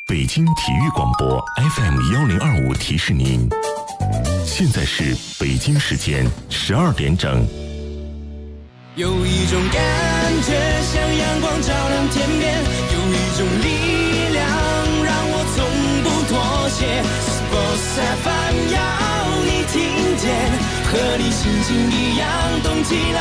北京体育广播 FM1025提示您，现在是北京时间12点整。 有一种感觉像阳光照亮天边，有一种力量让我从不妥协。Sports FM 要你听见，和你心情一样动起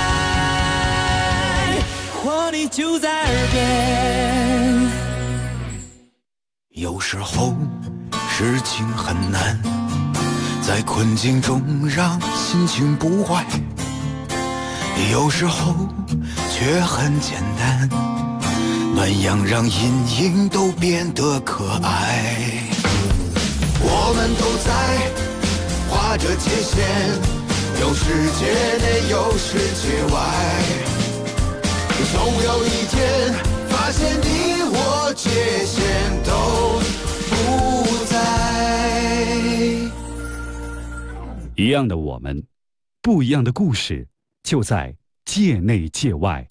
来，活力就在耳边。 有时候事情很难，在困境中让心情不坏，有时候却很简单，暖阳让阴影都变得可爱。我们都在画着界限，有世界内有世界外，总有一天发现你我界限都不在。 一样的我们，不一样的故事，就在界内界外。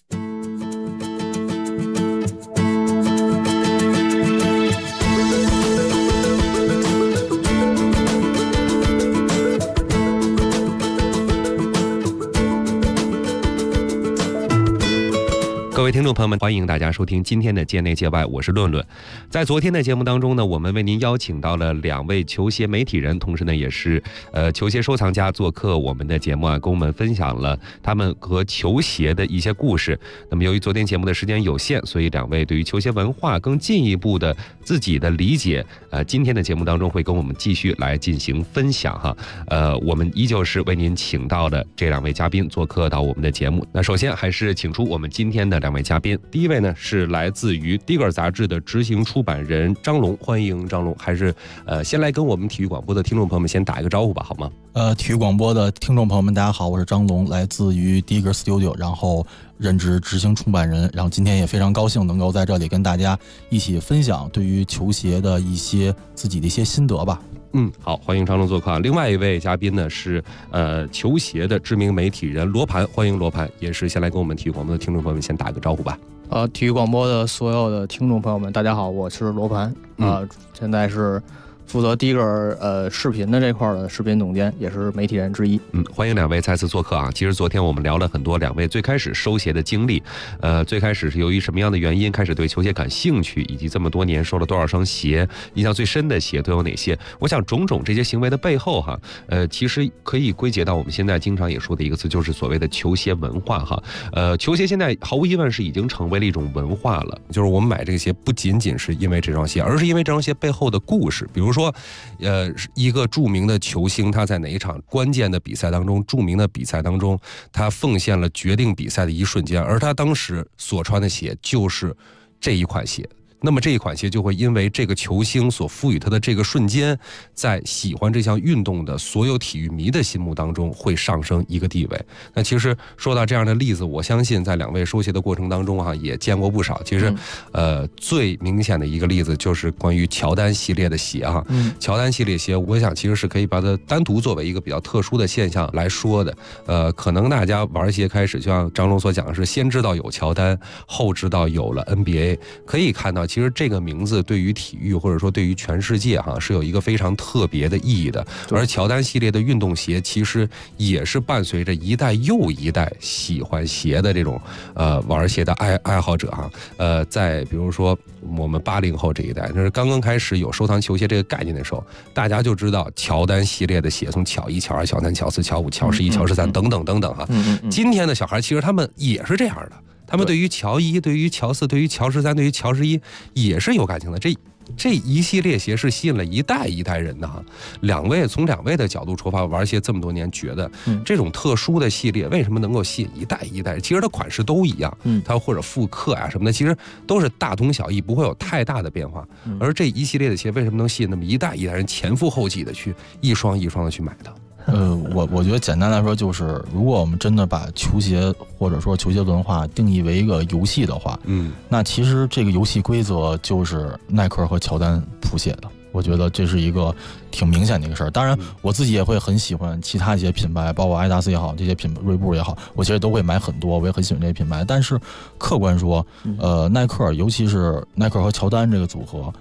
各位听众朋友们，欢迎大家收听今天的界内界外，我是论论。在昨天的节目当中呢，我们为您邀请到了2位球鞋媒体人，同时呢也是球鞋收藏家做客我们的节目啊，跟我们分享了他们和球鞋的一些故事。那么由于昨天节目的时间有限，所以2位对于球鞋文化更进一步的自己的理解，今天的节目当中会跟我们继续来进行分享哈。我们依旧是为您请到的这2位嘉宾做客到我们的节目。那首先还是请出我们今天的2位嘉宾，第一位呢是来自于 Digger 杂志的执行出版人张龙，欢迎张龙。还是先来跟我们体育广播的听众朋友们先打一个招呼吧，好吗？ 体育广播的听众朋友们，大家好，我是张龙，来自于 Digger Studio， 然后任职执行出版人，然后今天也非常高兴能够在这里跟大家一起分享对于球鞋的一些自己的一些心得吧。 好，欢迎张龙做客。另外一位嘉宾呢是球鞋的知名媒体人罗盘，欢迎罗盘，也是先来跟我们体育广播的听众朋友们先打个招呼吧。 体育广播的所有的听众朋友们，大家好，我是罗盘，现在是负责第一个视频的这块的视频总监，也是媒体人之一。 欢迎2位再次做客啊！其实昨天我们聊了很多2位最开始收鞋的经历，最开始是由于什么样的原因开始对球鞋感兴趣，以及这么多年收了多少双鞋，印象最深的鞋都有哪些？我想种种这些行为的背后哈，其实可以归结到我们现在经常也说的一个词，就是所谓的球鞋文化哈。球鞋现在毫无疑问是已经成为了一种文化了，就是我们买这个鞋不仅仅是因为这双鞋，而是因为这双鞋背后的故事，比如说一个著名的球星，他在哪一场关键的比赛当中，著名的比赛当中，他奉献了决定比赛的一瞬间，而他当时所穿的鞋就是这一款鞋。那么这一款鞋就会因为这个球星所赋予他的这个瞬间，在喜欢这项运动的所有体育迷的心目当中会上升一个地位。那其实说到这样的例子，我相信在2位收鞋的过程当中也见过不少。其实最明显的一个例子就是关于乔丹系列的鞋乔丹系列鞋，我想其实是可以把它单独作为一个比较特殊的现象来说的。可能大家玩鞋开始，就像张龙所讲的是先知道有乔丹，后知道有了 NBA， 可以看到其实这个名字对于体育或者说对于全世界是有一个非常特别的意义的。而乔丹系列的运动鞋其实也是伴随着一代又一代喜欢鞋的这种玩鞋的爱好者在比如说我们80后这一代，就是刚刚开始有收藏球鞋这个概念的时候，大家就知道乔丹系列的鞋，从乔1、乔2、乔3、乔4、乔5、乔11、乔13等等等等今天的小孩其实他们也是这样的。他们对于乔1、对于乔4、对于乔13、对于乔11也是有感情的。这一系列鞋是吸引了一代一代人的从2位的角度出发，玩鞋这么多年，觉得这种特殊的系列为什么能够吸引一代一代人？其实它款式都一样，它或者复刻什么的，其实都是大同小异，不会有太大的变化。而这一系列的鞋为什么能吸引那么一代一代人前赴后继的去一双一双的去买的？ 我觉得简单来说就是，如果我们真的把球鞋或者说球鞋文化定义为一个游戏的话，那其实这个游戏规则就是耐克和乔丹谱写的。我觉得这是一个挺明显的一个事儿。当然，我自己也会很喜欢其他一些品牌，包括阿迪达斯也好，这些锐步也好，我其实都会买很多，我也很喜欢这些品牌。但是客观说，耐克，尤其是耐克和乔丹这个组合，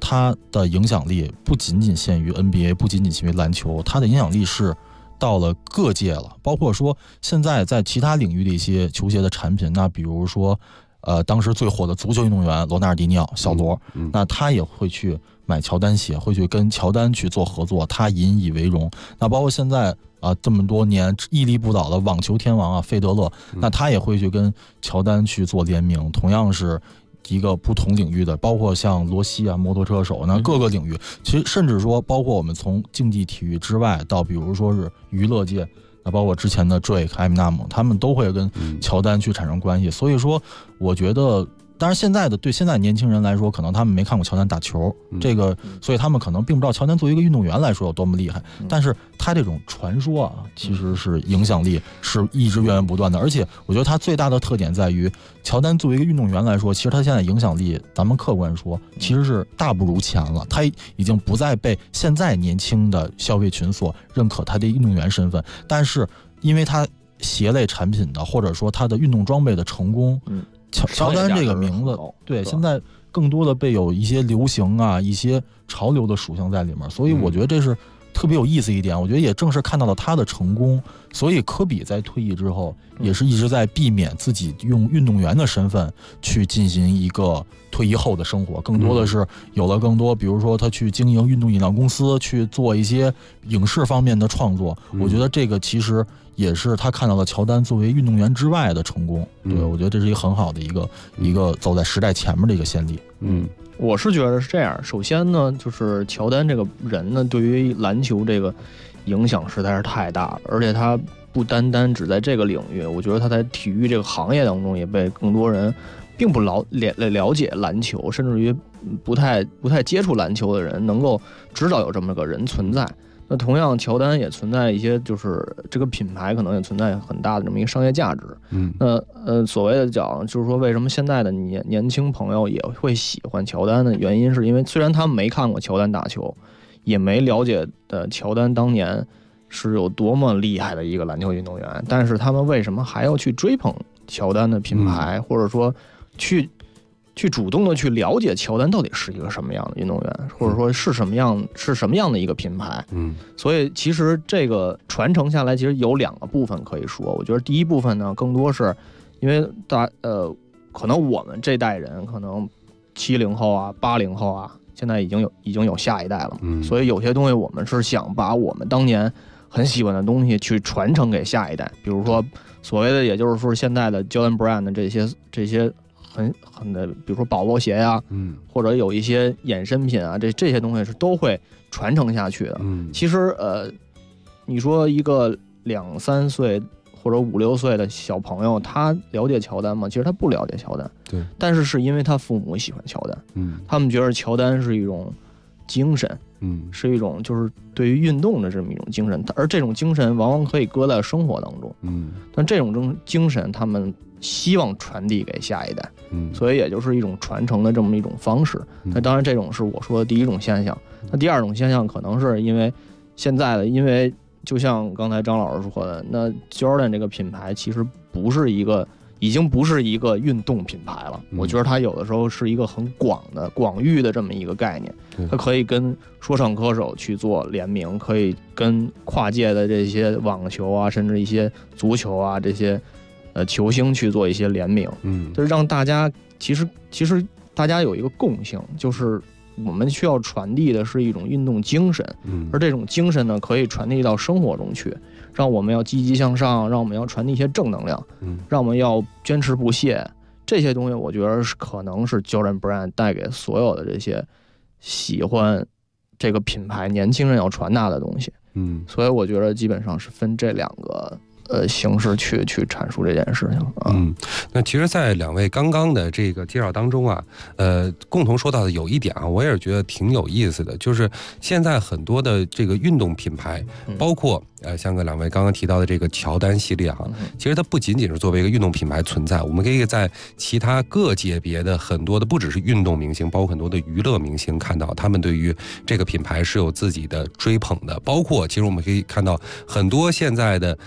它的影响力不仅仅限于 NBA， 不仅仅限于篮球，它的影响力是到了各界了，包括说现在在其他领域的一些球鞋的产品，那比如说当时最火的足球运动员罗纳尔迪尼奥小罗，那他也会去买乔丹鞋，会去跟乔丹去做合作，他引以为荣。那包括现在这么多年屹立不倒的网球天王费德勒，那他也会去跟乔丹去做联名，同样是一个不同领域的，包括像罗西摩托车手，那各个领域，其实甚至说包括我们从竞技体育之外到比如说是娱乐界，那包括之前的 Drake、艾米纳姆，他们都会跟乔丹去产生关系。所以说我觉得当然对现在年轻人来说，可能他们没看过乔丹打球，这个所以他们可能并不知道乔丹作为一个运动员来说有多么厉害，但是他这种传说其实是影响力是一直源源不断的。而且我觉得他最大的特点在于，乔丹作为一个运动员来说，其实他现在影响力咱们客观说其实是大不如前了，他已经不再被现在年轻的消费群所认可他的运动员身份，但是因为他鞋类产品的或者说他的运动装备的成功，乔丹这个名字，对，现在更多的被有一些流行一些潮流的属性在里面，所以我觉得这是特别有意思一点。我觉得也正是看到了他的成功，所以科比在退役之后，也是一直在避免自己用运动员的身份去进行一个退役后的生活，更多的是有了更多，比如说他去经营运动饮料公司，去做一些影视方面的创作。我觉得这个其实也是他看到了乔丹作为运动员之外的成功。对，我觉得这是一个很好的一个走在时代前面的一个先例。 我是觉得是这样。首先呢，就是乔丹这个人呢，对于篮球这个影响实在是太大了，而且他不单单只在这个领域，我觉得他在体育这个行业当中也被更多人并不了解篮球，甚至于不太接触篮球的人能够知道有这么个人存在。那同样，乔丹也存在一些，就是这个品牌可能也存在很大的这么一个商业价值。那所谓的讲，就是说为什么现在的年轻朋友也会喜欢乔丹的原因，是因为虽然他们没看过乔丹打球，也没了解的乔丹当年是有多么厉害的一个篮球运动员，但是他们为什么还要去追捧乔丹的品牌，或者说去主动的去了解乔丹到底是一个什么样的运动员，或者说是什么样的一个品牌。所以其实这个传承下来，其实有两个部分可以说。我觉得第一部分呢，更多是因为可能我们这代人，可能70后80后现在已经有下一代了，所以有些东西我们是想把我们当年很喜欢的东西去传承给下一代，比如说所谓的，也就是说现在的 Jordan Brand 的这些很的，比如说宝宝鞋或者有一些衍生品这些东西是都会传承下去的。其实你说一个2、3岁或者5、6岁的小朋友，他了解乔丹吗？其实他不了解乔丹， 对， 但是因为他父母喜欢乔丹，他们觉得乔丹是一种精神，是一种就是对于运动的这么一种精神，而这种精神往往可以搁在生活当中，但这种精神他们希望传递给下一代，所以也就是一种传承的这么一种方式。那当然，这种是我说的第一种现象。那第二种现象可能是因为现在的，因为就像刚才张老师说的，那 Jordan 这个品牌其实已经不是一个运动品牌了。我觉得它有的时候是一个很广域的这么一个概念，它可以跟说唱歌手去做联名，可以跟跨界的这些网球甚至一些足球这些球星去做一些联名，就是让大家其实大家有一个共性，就是我们需要传递的是一种运动精神，而这种精神呢，可以传递到生活中去，让我们要积极向上，让我们要传递一些正能量，让我们要坚持不懈。这些东西，我觉得可能是 Jordan Brand 带给所有的这些喜欢这个品牌年轻人要传达的东西。所以我觉得基本上是分这两个形式去阐述这件事情。 那其实在两位刚刚的这个介绍当中共同说到的有一点我也是觉得挺有意思的，就是现在很多的这个运动品牌，包括像两位刚刚提到的这个乔丹系列其实它不仅仅是作为一个运动品牌存在，我们可以在其他各界别的很多的不只是运动明星，包括很多的娱乐明星看到他们对于这个品牌是有自己的追捧的，包括其实我们可以看到很多现在的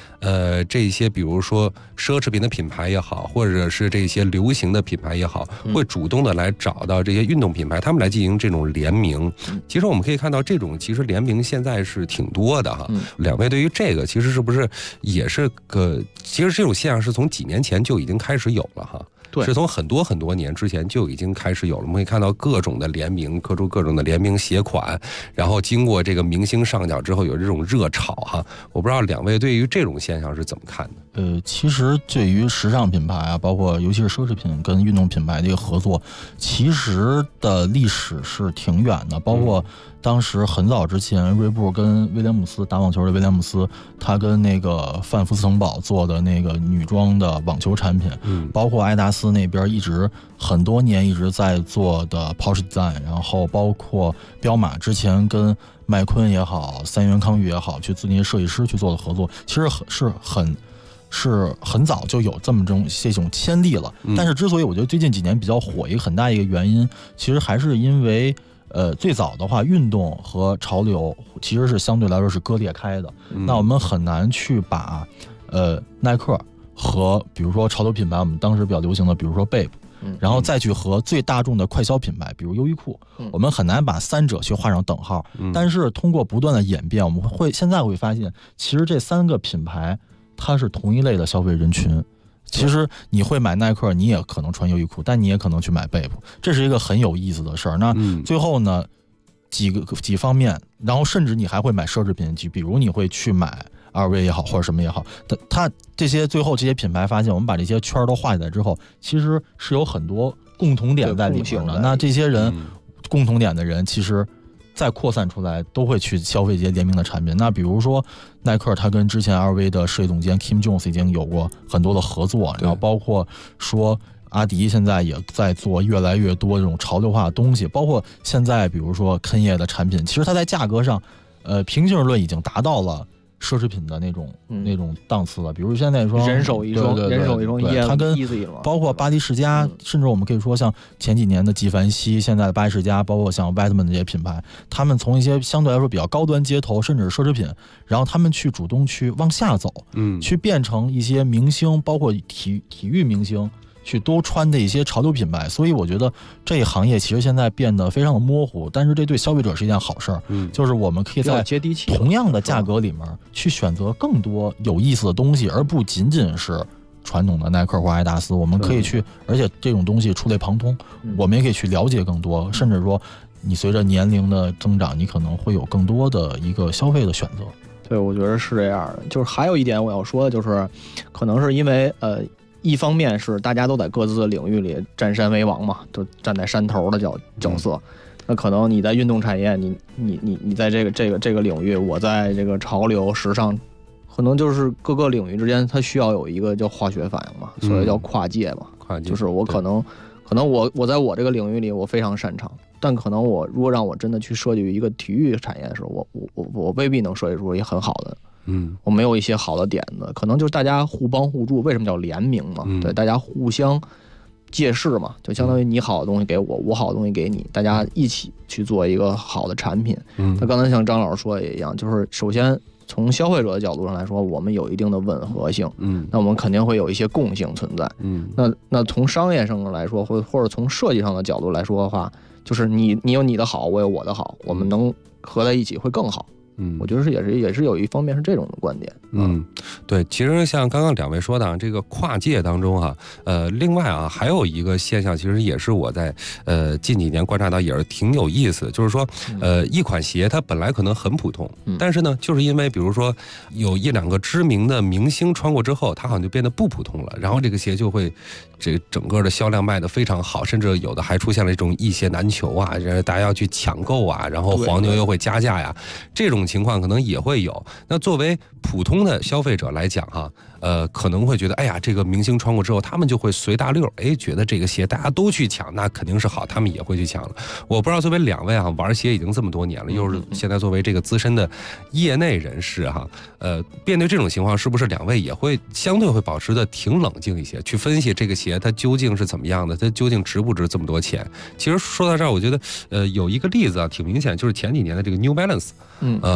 这些比如说奢侈品的品牌也好，或者是这些流行的品牌也好，会主动的来找到这些运动品牌，他们来进行这种联名。其实我们可以看到，这种其实联名现在是挺多的哈。两位对于这个其实是不是也是其实这种现象是从几年前就已经开始有了哈。是从很多年之前就已经开始有了，我们可以看到各种的联名，各种的联名鞋款，然后经过这个明星上脚之后有这种热潮哈。我不知道两位对于这种现象是怎么看的？ 其实对于时尚品牌啊，包括尤其是奢侈品跟运动品牌的一个合作，其实的历史是挺远的，包括当时很早之前，锐步跟威廉姆斯打网球的威廉姆斯，他跟那个范福斯腾堡做的那个女装的网球产品，包括爱达斯那边一直很多年一直在做的 Porsche Design， 然后包括彪马之前跟麦昆也好，三元康裕也好，去自那些设计师去做的合作，其实是很早就有这种先例了。但是之所以我觉得最近几年比较火，一个很大一个原因，其实还是因为最早的话，运动和潮流其实是相对来说是割裂开的。那我们很难去把耐克和比如说潮流品牌，我们当时比较流行的，比如说 Bape，然后再去和最大众的快消品牌，比如优衣库，我们很难把三者去画上等号。但是通过不断的演变，我们现在会发现，其实这三个品牌它是同一类的消费人群。其实你会买耐克，你也可能穿优衣库，但你也可能去买贝普，这是一个很有意思的事儿。那最后呢，几方面，然后甚至你还会买奢侈品，比如你会去买 LV 也好，或者什么也好，它这些最后这些品牌发现，我们把这些圈都画起来之后，其实是有很多共同点在里面的。那这些人共同点的人，其实再扩散出来都会去消费这些联名的产品。那比如说耐克，他跟之前 LV 的设计总监 Kim Jones 已经有过很多的合作，然后包括说阿迪现在也在做越来越多这种潮流化的东西，包括现在比如说肯业的产品，其实它在价格上平均论已经达到了奢侈品的那种档次了。比如现在说人手一双，人手一双， 它跟包括巴黎世家，甚至我们可以说像前几年的纪梵希，现在的巴黎世家，包括像 Whitman 这些品牌，他们从一些相对来说比较高端街头，甚至是奢侈品，然后他们去主动去往下走，去变成一些明星，包括体育明星去都穿的一些潮流品牌。所以我觉得这一行业其实现在变得非常的模糊，但是这对消费者是一件好事儿。就是我们可以在同样的价格里面去选择更多有意思的东西，而不仅仅是传统的耐克或爱达斯。我们可以去，而且这种东西触类旁通，我们也可以去了解更多，甚至说你随着年龄的增长，你可能会有更多的一个消费的选择。 对，我觉得是这样的。就是还有一点我要说的就是，可能是因为一方面是大家都在各自的领域里占山为王嘛，都站在山头的角色。那可能你在运动产业，你在这个领域，我在这个潮流时尚，可能就是各个领域之间它需要有一个叫化学反应嘛，所以叫跨界嘛。跨界就是我可能我在我这个领域里我非常擅长，但可能我如果让我真的去设计一个体育产业的时候，我未必能设计出一个很好的。我没有一些好的点子，可能就是大家互帮互助。为什么叫联名嘛？对，大家互相借势嘛，就相当于你好的东西给我，我好的东西给你，大家一起去做一个好的产品。那刚才像张老师说的也一样，就是首先从消费者的角度上来说，我们有一定的吻合性，那我们肯定会有一些共性存在。那从商业上来说，或者从设计上的角度来说的话，就是你有你的好，我有我的好，我们能合在一起会更好。我觉得也是有一方面是这种的观点。 对，其实像刚刚两位说的这个跨界当中哈，另外啊还有一个现象，其实也是我在近几年观察到也是挺有意思的，就是说一款鞋它本来可能很普通，但是呢就是因为比如说有一两个知名的明星穿过之后，它好像就变得不普通了，然后这个鞋就会这整个的销量卖得非常好，甚至有的还出现了这种一鞋难求啊，大家要去抢购啊，然后黄牛又会加价呀，这种情况可能也会有。那作为普通的消费者来讲哈，可能会觉得哎呀，这个明星穿过之后，他们就会随大溜，觉得这个鞋大家都去抢，那肯定是好，他们也会去抢了。我不知道作为两位啊，玩鞋已经这么多年了，又是现在作为这个资深的业内人士哈，面对这种情况，是不是两位也会相对会保持的挺冷静一些，去分析这个鞋它究竟是怎么样的，它究竟值不值这么多钱？其实说到这儿，我觉得有一个例子啊，挺明显，就是前几年的这个 New Balance，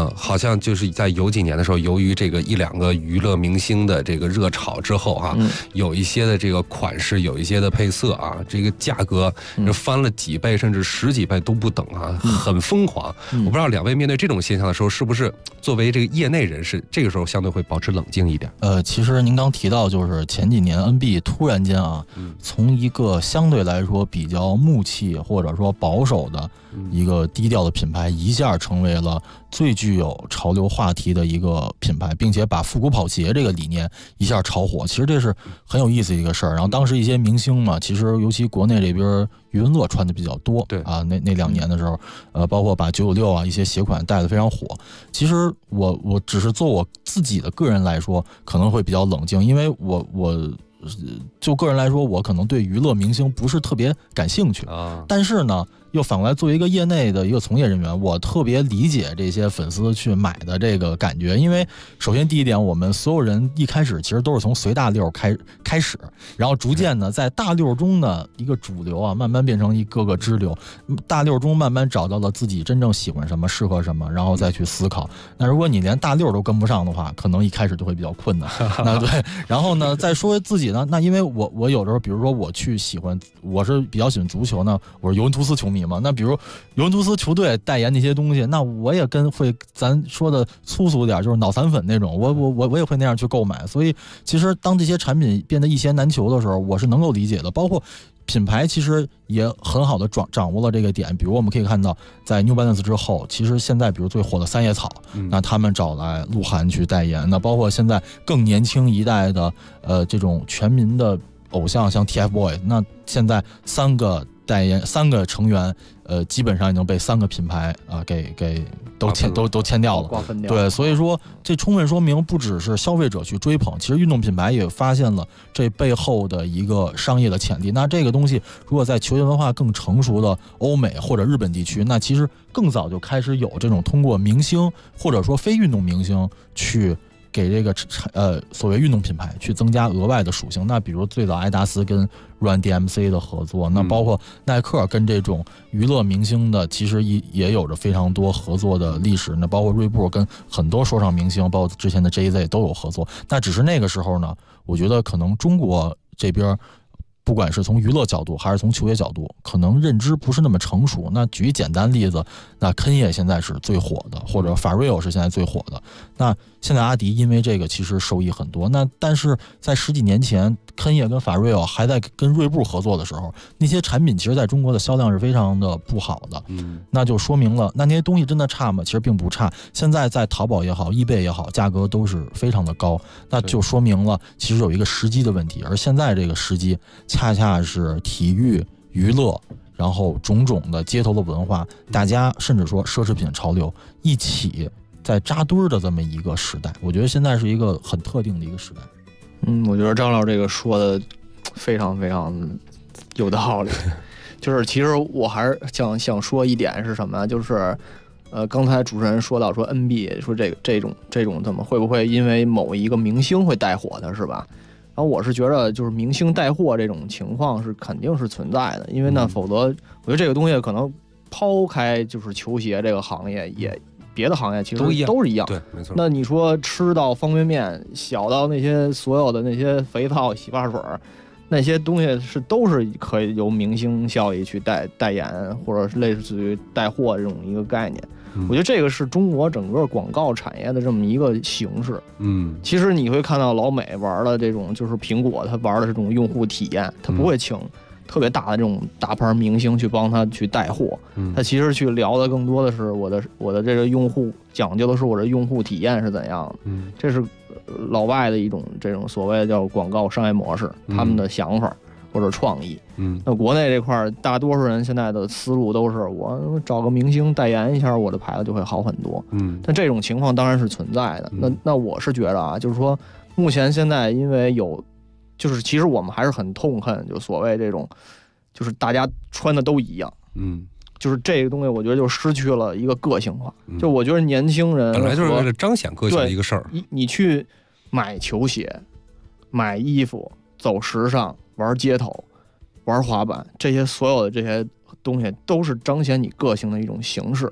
好像就是在有几年的时候，由于这个一两个娱乐明星的这个热炒之后啊，有一些的这个款式，有一些的配色啊，这个价格翻了几倍甚至10几倍都不等啊，很疯狂。我不知道两位面对这种现象的时候，是不是作为这个业内人士，这个时候相对会保持冷静一点？ 其实您刚提到，就是前几年 NB 突然间啊，从一个相对来说比较木气或者说保守的一个低调的品牌，一下成为了最具有潮流话题的一个品牌，并且把复古跑鞋这个理念一下炒火。其实这是很有意思的一个事儿。然后当时一些明星嘛，其实尤其国内这边余文乐穿的比较多， 对啊，那2年的时候，包括把996啊一些鞋款带得非常火。其实我只是做我自己的个人来说，可能会比较冷静，因为我就个人来说，我可能对娱乐明星不是特别感兴趣啊。但是呢，又反过来作为一个业内的一个从业人员，我特别理解这些粉丝去买的这个感觉。因为首先第一点，我们所有人一开始其实都是从随大溜开始，然后逐渐呢在大溜中的一个主流啊，慢慢变成一个个支流，大溜中慢慢找到了自己真正喜欢什么，适合什么，然后再去思考。那如果你连大溜都跟不上的话，可能一开始就会比较困难。那对，然后呢再说自己呢，那因为我有的时候，比如说我去喜欢，我是比较喜欢足球呢，我是尤文图斯球迷嘛，那比如尤文图斯球队代言那些东西，那我也会咱说的粗俗点，就是脑残粉那种，我也会那样去购买。所以其实当这些产品变得一鞋难求的时候，我是能够理解的。包括品牌其实也很好的掌握了这个点，比如我们可以看到，在 New Balance 之后，其实现在比如最火的三叶草，那他们找来鹿晗去代言，那包括现在更年轻一代的这种全民的偶像，像 TFBOYS， 那现在3个成员，基本上已经被3个品牌啊给都签掉了， 瓜分掉。 对，所以说这充分说明，不只是消费者去追捧，其实运动品牌也发现了这背后的一个商业的潜力。那这个东西如果在球鞋文化更成熟的欧美或者日本地区，那其实更早就开始有这种通过明星或者说非运动明星去给这个所谓运动品牌去增加额外的属性。那比如最早艾达斯跟 Run DMC 的合作，那包括耐克跟这种娱乐明星的其实也有着非常多合作的历史。那包括锐步跟很多说唱明星，包括之前的 JZ 都有合作。那只是那个时候呢，我觉得可能中国这边不管是从娱乐角度还是从球鞋角度，可能认知不是那么成熟。那举一简单例子，那肯业现在是最火的，或者法瑞欧是现在最火的。那现在阿迪因为这个其实受益很多。那但是在10几年前，肯业跟法瑞欧还在跟锐步合作的时候，那些产品其实在中国的销量是非常的不好的。那就说明了，那些东西真的差吗？其实并不差。现在在淘宝也好，eBay也好，价格都是非常的高，那就说明了其实有一个时机的问题。而现在这个时机恰恰是体育娱乐，然后种种的街头的文化，大家甚至说奢侈品潮流一起在扎堆的这么一个时代。我觉得现在是一个很特定的一个时代。 我觉得张老这个说的非常非常有道理。就是其实我还是想说一点是什么，就是刚才主持人说到说 NB 说这种怎么会不会因为某一个明星会带火的，是吧？然后我是觉得就是明星带货这种情况是肯定是存在的，因为呢否则我觉得这个东西可能抛开就是球鞋这个行业，也别的行业其实都是一样。 对，没错。 那你说吃到方便面，小到那些所有的那些肥皂、洗发水，那些东西都是可以由明星效益去代言，或者是类似于带货这种一个概念。我觉得这个是中国整个广告产业的这么一个形式。其实你会看到老美玩的这种，就是苹果它玩的这种用户体验，它不会请特别大的这种大牌明星去帮他去带货，他其实去聊的更多的是我的这个用户，讲究的是我的用户体验是怎样的。这是老外的一种这种所谓的叫广告商业模式，他们的想法或者创意。那国内这块大多数人现在的思路都是我找个明星代言一下，我的牌子就会好很多。但这种情况当然是存在的。那我是觉得啊，就是说目前现在因为有，就是其实我们还是很痛恨就所谓这种，就是大家穿的都一样。就是这个东西，我觉得就失去了一个个性化。就我觉得年轻人本来就是为了彰显个性的一个事儿。 你去买球鞋、买衣服、走时尚、玩街头、玩滑板，这些所有的这些东西都是彰显你个性的一种形式。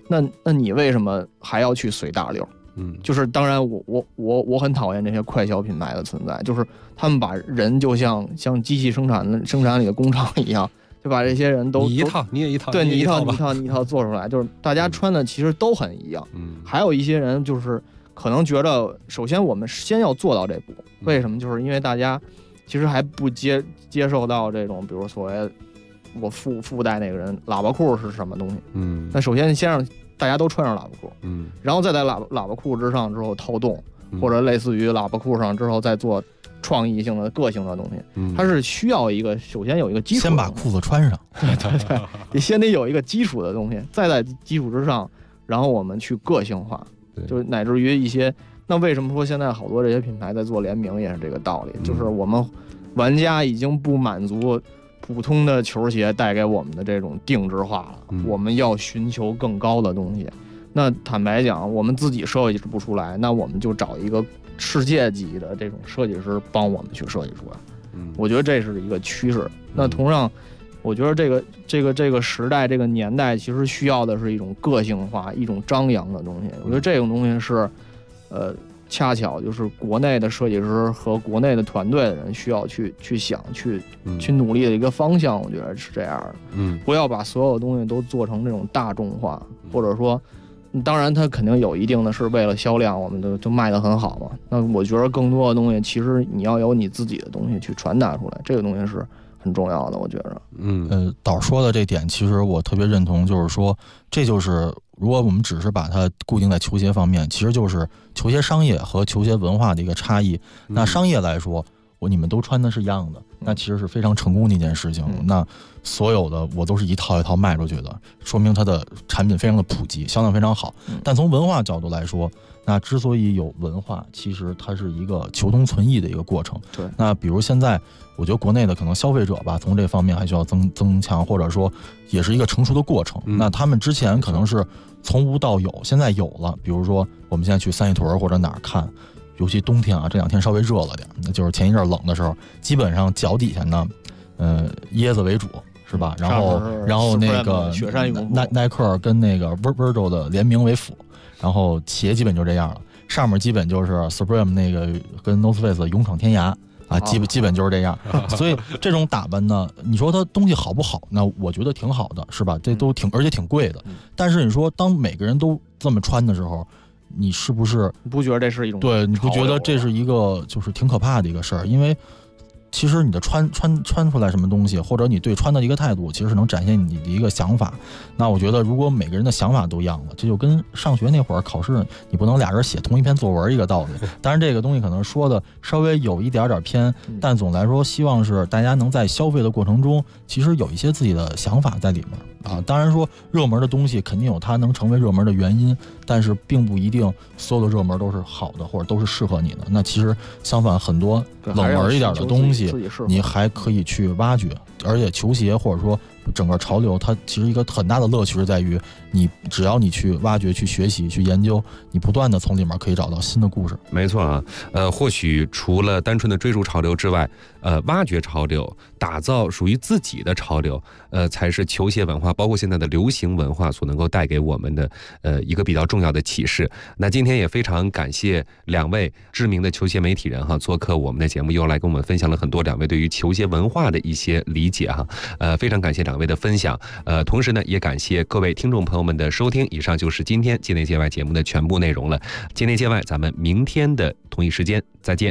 那你为什么还要去随大流？就是当然我很讨厌这些快消品牌的存在，就是他们把人就像机器生产里的工厂一样，就把这些人都你一套你也一套， 对，你一套做出来，就是大家穿的其实都很一样。还有一些人就是可能觉得，首先我们先要做到这步，为什么？就是因为大家其实还不接受到这种，比如所谓我附带那个人喇叭裤是什么东西。那首先先让大家都穿上喇叭裤，然后再在喇叭裤之上之后套洞，或者类似于喇叭裤上之后再做创意性的个性的东西，它是需要首先有一个基础， 先把裤子穿上， 对，你先得有一个基础的东西，再在基础之上，然后我们去个性化，就是乃至于一些，那为什么说现在好多这些品牌在做联名也是这个道理，就是我们玩家已经不满足普通的球鞋带给我们的这种定制化了，我们要寻求更高的东西。那坦白讲，我们自己设计不出来，那我们就找一个世界级的这种设计师帮我们去设计出来。我觉得这是一个趋势。那同样，我觉得这个时代这个年代其实需要的是一种个性化、一种张扬的东西。我觉得这种东西是，恰巧就是国内的设计师和国内的团队的人需要去想去努力的一个方向。我觉得是这样的。不要把所有东西都做成这种大众化，或者说，当然它肯定有一定的是为了销量，我们就卖得很好嘛。那我觉得更多的东西，其实你要有你自己的东西去传达出来，这个东西是很重要的。我觉得， 导说的这点，其实我特别认同，就是说，这就是如果我们只是把它固定在球鞋方面，其实就是球鞋商业和球鞋文化的一个差异。那商业来说，你们都穿的是一样的，那其实是非常成功的一件事情。那所有的我都是一套一套卖出去的，说明它的产品非常的普及，销量非常好。但从文化角度来说，那之所以有文化，其实它是一个求同存异的一个过程。 对， 那比如现在，我觉得国内的可能消费者吧，从这方面还需要增强，或者说也是一个成熟的过程。那他们之前可能是从无到有，现在有了。比如说我们现在去三里屯或者哪儿看，尤其冬天啊，这两天稍微热了点，那就是前一阵冷的时候，基本上脚底下呢，椰子为主。是吧？然后那个雪山羽绒服， 耐克跟那个 Virgil 的联名为辅，然后鞋基本就这样了，上面基本就是 Supreme 那个跟 North Face 的勇闯天涯啊，基本就是这样。所以这种打扮呢，你说它东西好不好？那我觉得挺好的，是吧？这都而且挺贵的。但是你说当每个人都这么穿的时候，你是不是不觉得这是一种对？你不觉得这是一个就是挺可怕的一个事儿？因为其实你的穿出来什么东西，或者你对穿的一个态度，其实是能展现你的一个想法。那我觉得，如果每个人的想法都一样了，这就跟上学那会儿考试，你不能俩人写同一篇作文一个道理。当然，这个东西可能说的稍微有一点偏，但总来说，希望是大家能在消费的过程中，其实有一些自己的想法在里面啊。当然说，热门的东西肯定有它能成为热门的原因，但是并不一定所有的热门都是好的，或者都是适合你的。那其实相反，很多冷门一点的东西，你还可以去挖掘。而且球鞋或者说整个潮流，它其实一个很大的乐趣是在于，只要你去挖掘、去学习、去研究，你不断的从里面可以找到新的故事。 没错啊，或许除了单纯的追逐潮流之外，挖掘潮流，打造属于自己的潮流，才是球鞋文化，包括现在的流行文化所能够带给我们的一个比较重要的启示。那今天也非常感谢两位知名的球鞋媒体人做客我们的节目，又来跟我们分享了很多两位对于球鞋文化的一些理解非常感谢两位的分享。同时呢，也感谢各位听众朋友们的收听。以上就是今天界内界外节目的全部内容了。界内界外，咱们明天的同一时间再见。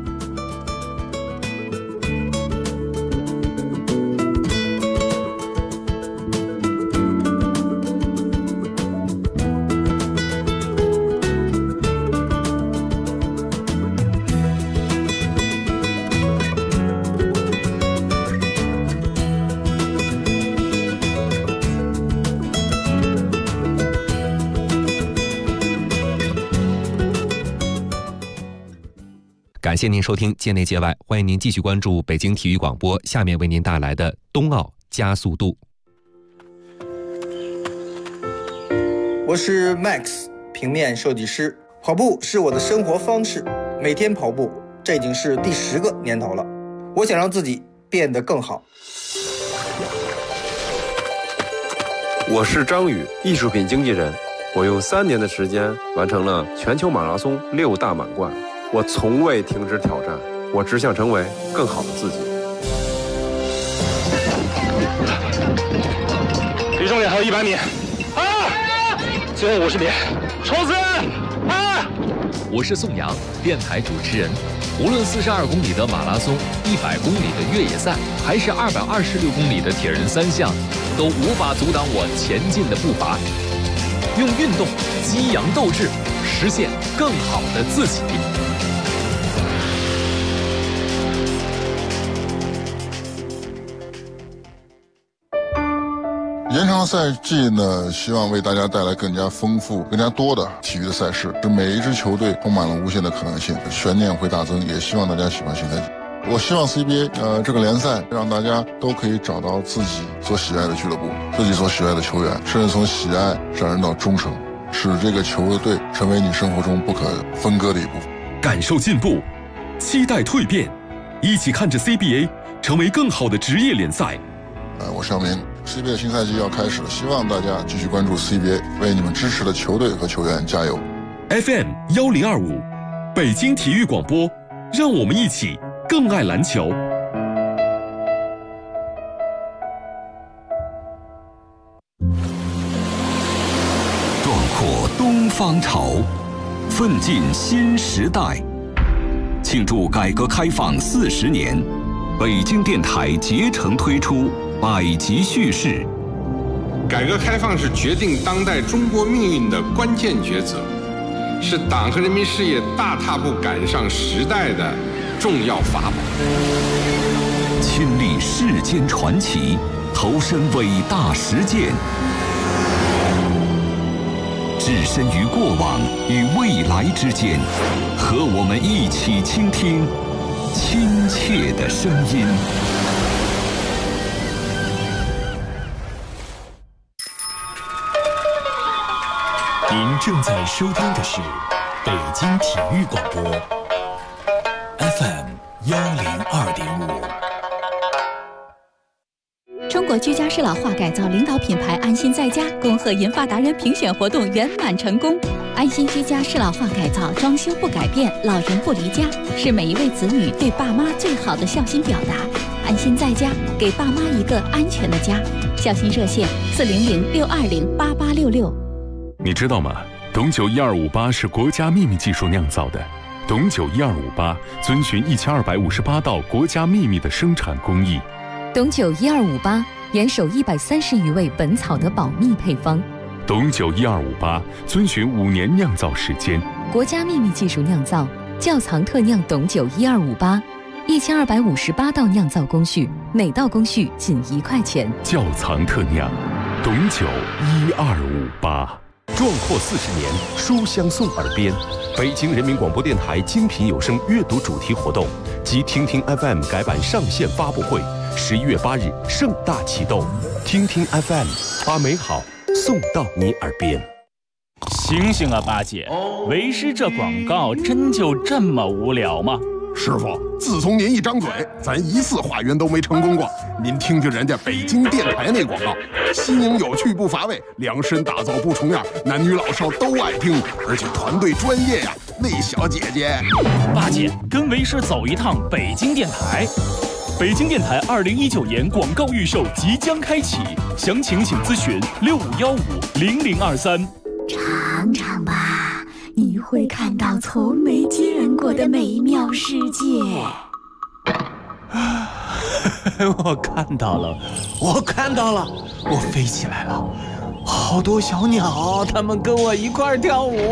感谢您收听界内界外，欢迎您继续关注北京体育广播，下面为您带来的冬奥加速度。 我是 Max， 平面设计师。跑步是我的生活方式，每天跑步，这已经是第10个年头了。我想让自己变得更好。 我是张宇，艺术品经纪人。 我用3年的时间完成了全球马拉松6大满贯。我从未停止挑战，我只想成为更好的自己。 离终点还有100米，最后50米，冲刺！ 我是宋阳，电台主持人。无论42公里的马拉松、100公里的越野赛，还是226公里的铁人3项，都无法阻挡我前进的步伐。用运动激扬斗志，实现更好的自己。 延长赛季呢，希望为大家带来更加丰富、更加多的体育的赛事，使每一支球队充满了无限的可能性，悬念会大增。也希望大家喜欢新赛季。我希望 CBA 这个联赛让大家都可以找到自己所喜爱的俱乐部、自己所喜爱的球员，甚至从喜爱上升到忠诚，使这个球队成为你生活中不可分割的一部分。 感受进步，期待蜕变，一起看着 CBA 成为更好的职业联赛。 我是肖明。CBA 的新赛季要开始了，希望大家继续关注 CBA， 为你们支持的球队和球员加油。 FM 1025，北京体育广播，让我们一起更爱篮球。 壮阔东方潮，奋进新时代。庆祝改革开放40年，北京电台竭诚推出百集叙事。 改革开放是决定当代中国命运的关键抉择，是党和人民事业大踏步赶上时代的重要法宝。 亲历世间传奇，投身伟大实践，置身于过往与未来之间，和我们一起倾听亲切的声音。 您正在收听的是北京体育广播 FM 102.5。 中国居家适老化改造领导品牌安心在家恭贺银发达人评选活动圆满成功。安心居家适老化改造，装修不改变，老人不离家，是每一位子女对爸妈最好的孝心表达。安心在家，给爸妈一个安全的家。孝心热线400-620-8866。 你知道吗？董酒1258是国家秘密技术酿造的。董酒1258遵循1258道国家秘密的生产工艺。 董酒1258严守130余味本草的保密配方。 董酒1258遵循5年酿造时间， 国家秘密技术酿造，窖藏特酿董酒1258，1258道酿造工序，每道工序仅1块钱。 窖藏特酿，董酒1258。 壮阔40年，书香送耳边。北京人民广播电台精品有声阅读主题活动及听听 FM 改版上线发布会，11月8日盛大启动。听听 FM， 把美好送到你耳边。 醒醒啊，八姐！为师这广告真就这么无聊吗？ 师傅，自从您一张嘴，咱1次化缘都没成功过。您听听人家北京电台那广告，新颖有趣不乏味，量身打造不重样，男女老少都爱听，而且团队专业呀。那小姐姐， 八姐跟为师走一趟北京电台。北京电台2019年广告预售即将开启，详情请咨询65150023。 尝尝吧，你会看到从没见过的美妙世界。 我看到了，我飞起来了，好多小鸟，它们跟我一块跳舞。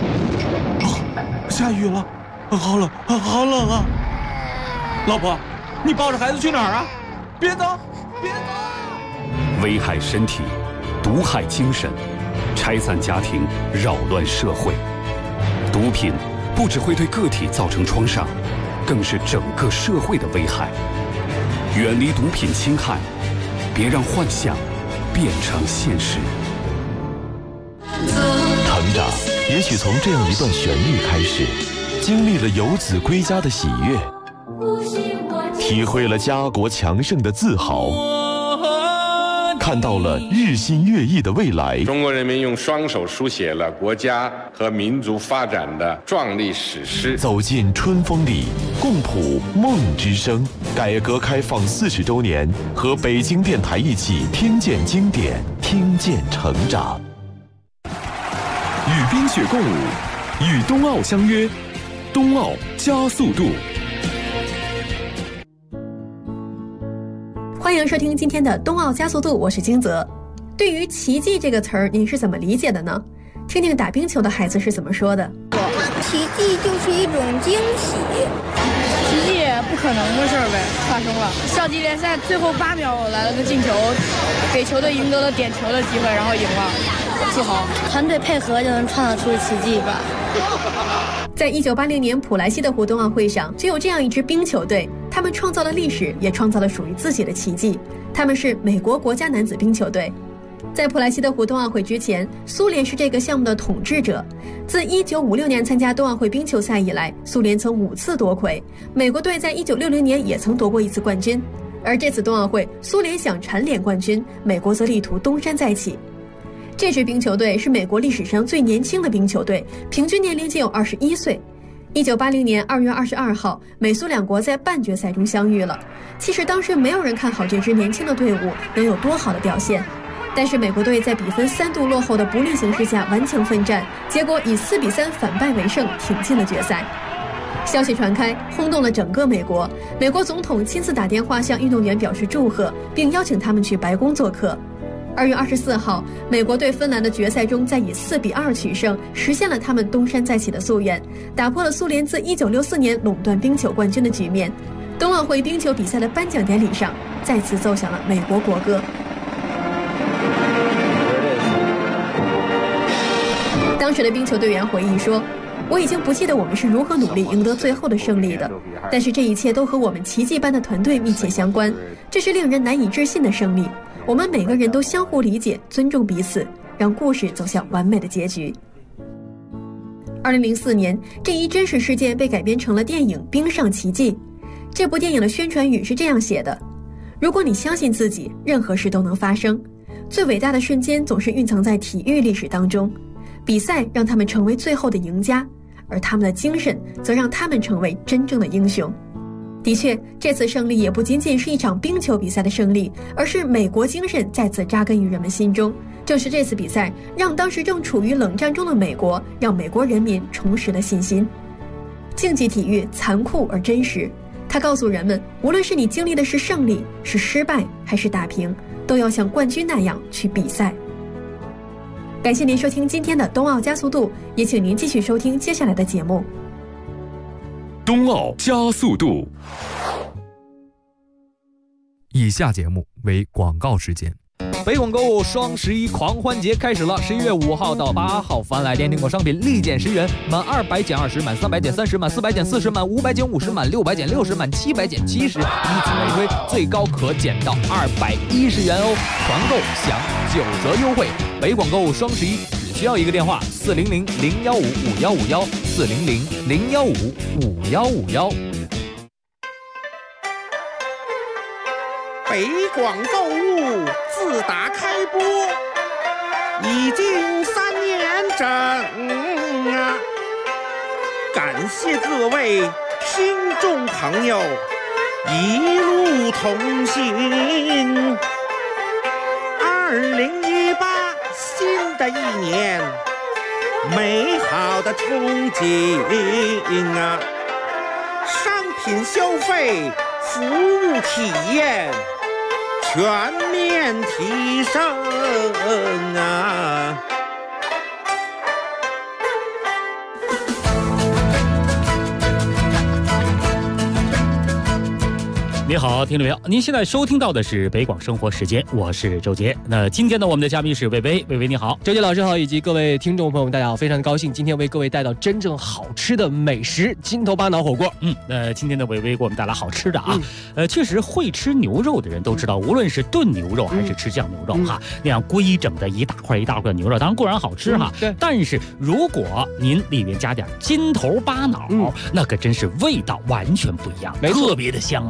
下雨了，好冷啊！老婆，你抱着孩子去哪儿啊？别走！ 危害身体，毒害精神，拆散家庭，扰乱社会。毒品不只会对个体造成创伤，更是整个社会的危害。远离毒品侵害，别让幻想变成现实。 成长也许从这样一段旋律开始，经历了游子归家的喜悦，体会了家国强盛的自豪， 看到了日新月异的未来。 中国人民用双手书写了国家和民族发展的壮丽史诗。 走进春风里，共谱梦之声。改革开放40周年，和北京电台一起听见经典，听见成长。 与冰雪共舞，与冬奥相约，冬奥加速度。 欢迎收听今天的冬奥加速度，我是金泽。对于奇迹这个词儿，您是怎么理解的呢？听听打冰球的孩子是怎么说的。 奇迹就是一种惊喜， 奇迹不可能的事儿呗，发生了。校际联赛最后8秒来了个进球，给球队赢得了点球的机会，然后赢了，自豪。 团队配合就能创造出奇迹吧。 在1980年普莱西的湖冬奥会上，就有这样一支冰球队，他们创造了历史，也创造了属于自己的奇迹。他们是美国国家男子冰球队。在普莱西的湖冬奥会之前，苏联是这个项目的统治者。自1956年参加冬奥会冰球赛以来，苏联曾5次夺魁，美国队在1960年也曾夺过1次冠军。而这次冬奥会，苏联想蝉联冠军，美国则力图东山再起。这支冰球队是美国历史上最年轻的冰球队，平均年龄仅有21岁。1980年2月22号，美苏两国在半决赛中相遇了。其实当时没有人看好这支年轻的队伍能有多好的表现，但是美国队在比分3度落后的不利形势下顽强奋战，结果以4比3反败为胜，挺进了决赛。消息传开，轰动了整个美国。美国总统亲自打电话向运动员表示祝贺，并邀请他们去白宫做客。2月24号，美国对芬兰的决赛中再以4比2取胜，实现了他们东山再起的夙愿，打破了苏联自1964年垄断冰球冠军的局面。冬奥会冰球比赛的颁奖典礼上，再次奏响了美国国歌。当时的冰球队员回忆说：“我已经不记得我们是如何努力赢得最后的胜利的，但是这一切都和我们奇迹般的团队密切相关，这是令人难以置信的胜利。我们每个人都相互理解、尊重彼此，让故事走向完美的结局。”2004年，这一真实事件被改编成了电影《冰上奇迹》。这部电影的宣传语是这样写的：“如果你相信自己，任何事都能发生。最伟大的瞬间总是蕴藏在体育历史当中。比赛让他们成为最后的赢家，而他们的精神则让他们成为真正的英雄。”的确，这次胜利也不仅仅是一场冰球比赛的胜利，而是美国精神再次扎根于人们心中。正是这次比赛，让当时正处于冷战中的美国，让美国人民重拾了信心。竞技体育残酷而真实，它告诉人们，无论是你经历的是胜利、是失败还是打平，都要像冠军那样去比赛。感谢您收听今天的冬奥加速度，也请您继续收听接下来的节目。 冬奥加速度。 以下节目为广告时间。 北广购物双11狂欢节开始了，11月5号到8号，凡来电订购商品立减10元，满200减20，满300减30，满400减40，满500减50，满600减60，满700减70，以此类推，最高可减到210元哦！团购享9折优惠。北广购物双11只需要一个电话：400-015-5151，400-015-5151。 北广购物自打开播已经3年整啊！感谢各位听众朋友一路同行。2018新的一年，美好的憧憬啊！商品消费、服务体验全面提升啊！ 你好，听众朋友，您现在收听到的是北广生活时间，我是周杰。那今天呢，我们的嘉宾是薇薇，薇薇你好， 周杰老师好，以及各位听众朋友们，大家好，非常高兴今天为各位带到真正好吃的美食——金头巴脑火锅。 今天的薇薇给我们带来好吃的啊。确实会吃牛肉的人都知道，无论是炖牛肉还是吃酱牛肉哈，那样规整的一大块一大块的牛肉，当然固然好吃哈。对。但是如果您里面加点金头巴脑，那可真是味道完全不一样，特别的香啊。 对，而且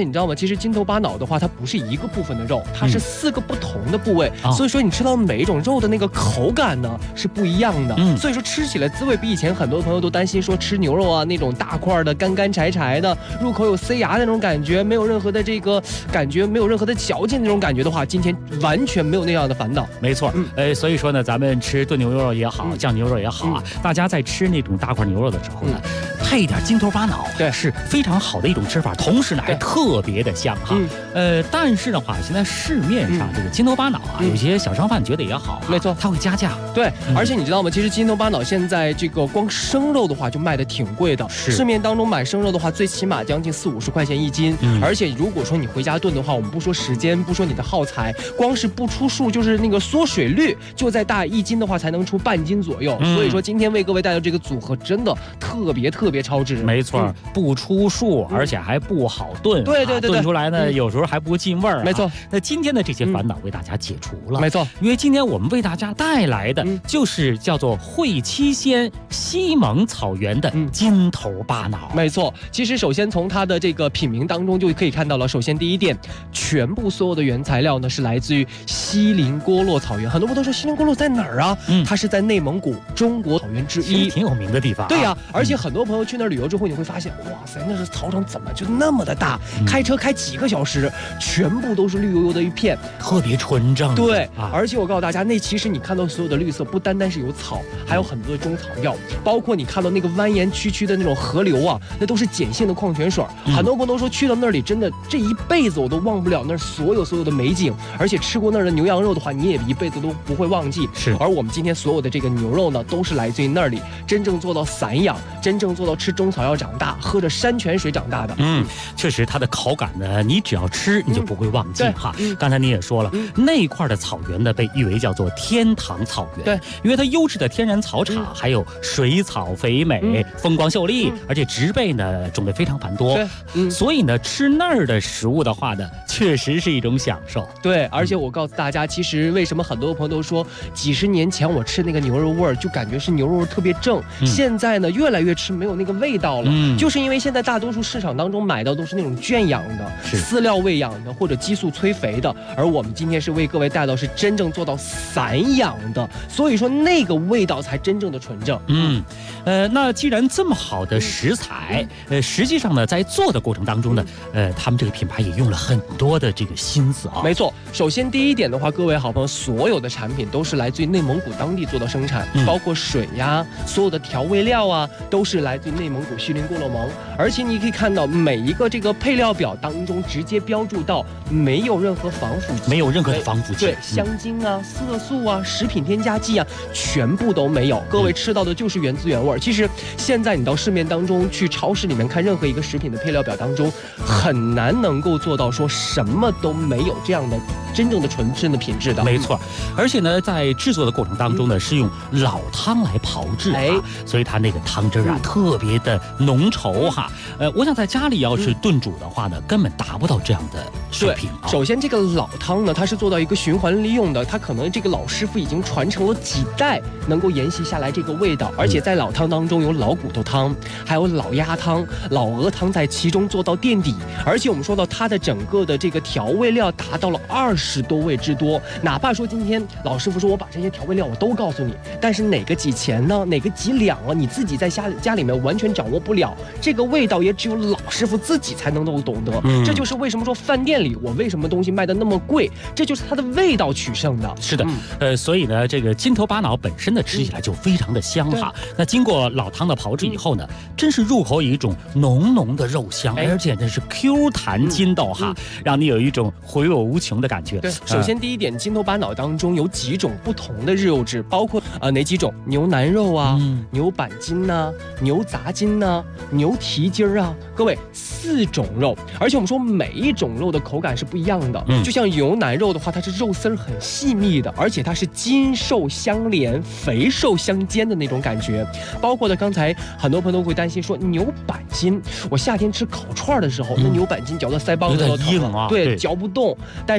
你知道吗？其实筋头巴脑的话，它不是一个部分的肉，它是4个不同的部位，所以说你吃到每一种肉的那个口感呢是不一样的。所以说吃起来滋味比以前很多朋友都担心说吃牛肉啊那种大块的干干柴柴的，入口有塞牙的那种感觉，没有任何的这个感觉，没有任何的嚼劲那种感觉的话，今天完全没有那样的烦恼。 没错，所以说呢，咱们吃炖牛肉也好，酱牛肉也好啊，大家在吃那种大块牛肉的时候呢，配一点筋头巴脑，对，是非常好的一种吃法，同时呢还特别的香哈。但是的话，现在市面上这个筋头巴脑啊，有些小商贩觉得也好， 没错， 它会加价。 对，而且你知道吗？其实筋头巴脑现在这个光生肉的话就卖的挺贵的，市面当中买生肉的话，最起码将近40-50块钱1斤。而且如果说你回家炖的话，我们不说时间，不说你的耗材，光是不出数，就是那个缩水率，就在大1斤的话才能出半斤左右。所以说今天为各位带来这个组合真的特别超值。 没错，不出数，而且还不好炖。 对， 炖出来呢，有时候还不进味儿。 没错， 那今天的这些烦恼为大家解除了。 没错， 因为今天我们为大家带来的就是叫做会七鲜西蒙草原的筋头巴脑。 没错，其实首先从它的这个品名当中就可以看到了。首先第一点，全部所有的原材料呢是来自于锡林郭勒草原。很多朋友都说锡林郭勒在哪儿啊？它是在内蒙古中国草原之一， 挺有名的地方。 对呀，而且很多朋友去那儿旅游之后，你会发现，哇塞，那是草场怎么就那么的大？开车开几个小时，全部都是绿油油的一片， 特别纯正。 对，而且我告诉大家，那其实你看到所有的绿色，不单单是有草，还有很多的中草药，包括你看到那个蜿蜒曲曲的那种河流啊，那都是碱性的矿泉水。很多朋友都说去到那里，真的这一辈子我都忘不了那所有的美景，而且吃过那儿的牛羊肉的话，你也一辈子都不会忘记。 是， 而我们今天所有的这个牛肉呢，都是来自于那里，真正做到散养，真正做到吃中草药长大，喝着山泉水长大的。 确实它的口感呢，你只要吃你就不会忘记哈。刚才你也说了，那块的草原呢被誉为叫做天堂草原， 对， 因为它优质的天然草场，还有水草肥美，风光秀丽，而且植被呢种类非常繁多，所以呢吃那儿的食物的话呢，确实是一种享受。 对，而且我告诉大家，其实为什么很多朋友都说几十年前我吃那个牛肉味儿就感觉是牛肉特别正，现在呢越来越吃没有那个味道了，就是因为现在大多数市场当中买到都是那种圈养的、饲料喂养的或者激素催肥的，而我们今天是为各位带到是真正做到散养的，所以说那个味道才真正的纯正。 那既然这么好的食材，实际上呢在做的过程当中呢，他们这个品牌也用了很多的这个心思啊。 没错，首先第一点的话，各位好朋友，所有的产品都是来自于内蒙古当地做到生产，包括水呀，所有的调味料啊，都是来自于内蒙古锡林郭勒盟。而且你可以看到每一个这个配料表当中直接标注到没有任何防腐剂， 没有任何的防腐剂， 对，香精啊、色素啊、食品添加剂啊，全部都没有。各位吃到的就是原汁原味。其实现在你到市面当中去超市里面看任何一个食品的配料表当中，很难能够做到说什么都没有这样的真正的纯正的品质的。 没错，而且呢，在制作的过程当中呢，是用老汤来炮制所以它那个汤汁啊特别的浓稠哈。我想在家里要是炖煮的话呢，根本达不到这样的水平。 首先这个老汤呢，它是做到一个循环利用的，它可能这个老师傅已经传承了几代，能够沿袭下来这个味道。而且在老汤当中有老骨头汤，还有老鸭汤、老鹅汤在其中做到垫底。而且我们说到它的整个的这个调味料达到了20多味之多。哪怕说今天老师傅说我把这些调味料我都告诉你，但是哪个几钱呢？哪个几两啊？你自己在家里面完全掌握不了，这个味道也只有老师傅自己才能够懂得。这就是为什么说饭店里我为什么东西卖的那么贵，这就是它的味道取胜的。 是的，所以呢，这个筋头巴脑本身呢吃起来就非常的香哈。那经过老汤的炮制以后呢，真是入口有一种浓浓的肉香，而且真是 Q 弹筋道哈，让你有一种回味无穷的感觉。 对，首先第一点，筋头巴脑当中有几种不同的肉质，包括哪几种？牛腩肉啊，牛板筋呐，牛杂筋呐，牛蹄筋啊，各位4种肉，而且我们说每一种肉的口感是不一样的。就像牛腩肉的话，它是肉丝很细密的，而且它是筋瘦相连、肥瘦相间的那种感觉。包括的刚才很多朋友都会担心说牛板筋，我夏天吃烤串的时候，那牛板筋嚼到腮帮子都疼硬啊， 对，嚼不动。但是我告诉大家，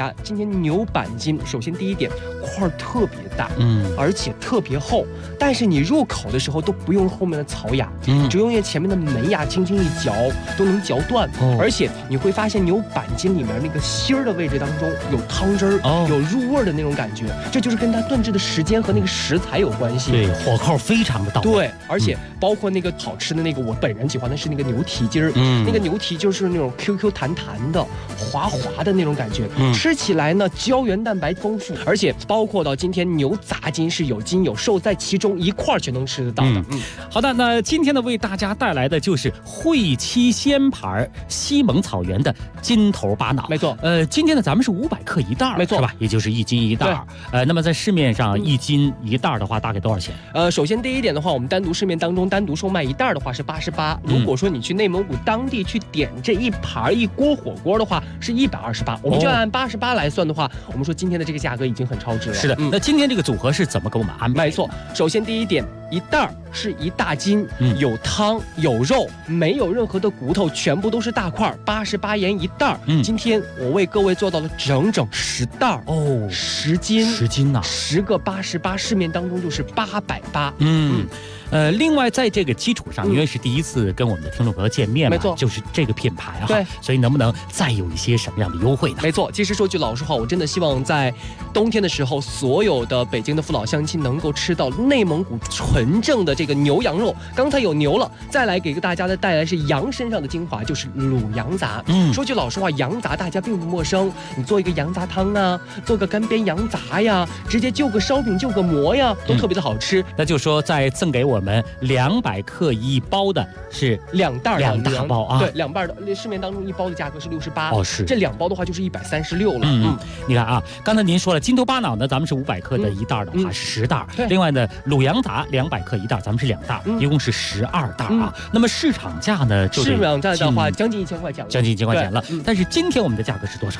家，今天牛板筋，首先第一点，块特别大，而且特别厚，但是你入口的时候都不用后面的槽牙，只用前面的门牙轻轻一嚼都能嚼断，而且你会发现牛板筋里面那个芯儿的位置当中有汤汁儿，有入味的那种感觉，这就是跟它炖制的时间和那个食材有关系。 对，火候非常的到位。 对，而且包括那个好吃的那个，我本人喜欢的是那个牛蹄筋儿，那个牛蹄就是那种 QQ 弹弹的、滑滑的那种感觉，吃起来呢胶原蛋白丰富，而且包括到今天牛杂筋是有筋有瘦在其中一块儿全能吃得到的。 好的，那今天呢为大家带来的就是汇七鲜盘西蒙草原的筋头巴脑。 没错， 今天呢咱们是500克一袋， 没错， 是吧？也就是1斤1袋。那么在市面上1斤1袋的话，大概多少钱？ 首先第一点的话，我们单独市面当中单独售卖一袋的话是88，如果说你去内蒙古当地去点这一盘一锅火锅的话是128，我们就按88来算的话，我们说今天的这个价格已经很超值了。 是的，那今天这个组合是怎么给我们安排？ 没错，首先第一点，一袋是1大斤，有汤有肉，没有任何的骨头，全部都是大块，88元一袋。今天我为各位做到了整整10袋，10斤呐 ，10个88，市面当中就是880。 另外在这个基础上，因为是第一次跟我们的听众朋友见面嘛， 没错， 就是这个品牌哈， 对， 所以能不能再有一些什么样的优惠呢？ 没错，其实说句老实话，我真的希望在冬天的时候，所有的北京的父老乡亲能够吃到内蒙古纯正的这个牛羊肉。刚才有牛了，再来给大家的带来是羊身上的精华，就是卤羊杂。说句老实话，羊杂大家并不陌生，你做一个羊杂汤啊，做个干煸羊杂呀，直接就个烧饼就个馍呀，都特别的好吃。 那就说再赠给我们200克一包的是 2袋 2大包啊， 对，2袋的，市面当中一包的价格是68， 是这2包的话就是136了。 你看啊，刚才您说了筋头巴脑呢，咱们是500克的一袋的话是10袋，另外呢卤羊杂200克一袋，咱们是2袋，一共是12袋啊。那么市场价呢， 市场价的话将近1000块钱了， 将近1000块钱了。但是今天我们的价格是多少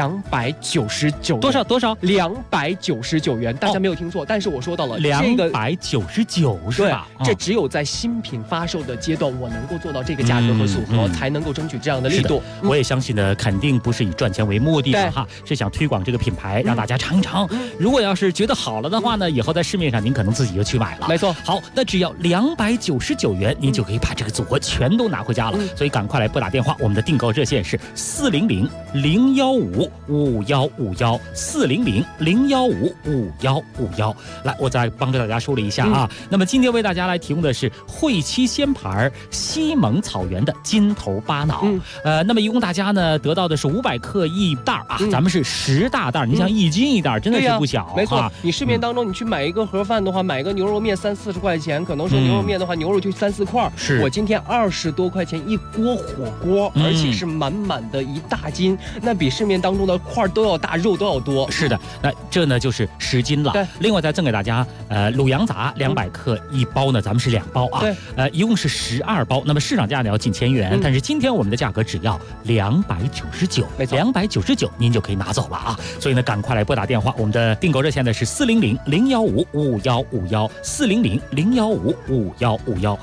？299， 多少 ？299元，大家没有听错，但是我说到了 299是吧？ 这只有在新品发售的阶段，我能够做到这个价格和组合，才能够争取这样的力度。 我也相信呢，肯定不是以赚钱为目的的哈，是想推广这个品牌，让大家尝一尝。如果要是觉得好了的话呢，以后在市面上您可能自己就去买了。 没错。 好，那只要299元，您就可以把这个组合全都拿回家了。所以赶快来拨打电话，我们的订购热线是400-015-5151，400-015-5151。来，我再帮着大家梳理一下啊。那么今天为大家来提供的是汇七鲜盘西蒙草原的筋头巴脑。那么一共大家呢得到的是500克一袋啊，咱们是10大袋。你想1斤一袋，真的是不小。 没错，你市面当中你去买一个盒饭的话，买一个牛肉面30-40块钱，可能说牛肉面的话，牛肉就3-4块。 是， 我今天20多块钱一锅火锅，而且是满满的1大斤，那比市面当中的块都要大，肉都要多。 是的，那这呢就是10斤了。另外再赠给大家卤羊杂200克一包呢，咱们是2包啊。一共是12包。那么市场价呢要近1000元，但是今天我们的价格只要299，299您就可以拿走了啊。所以呢，赶快来拨打电话，我们的订购热线呢是400-015-5151，400-015-5151。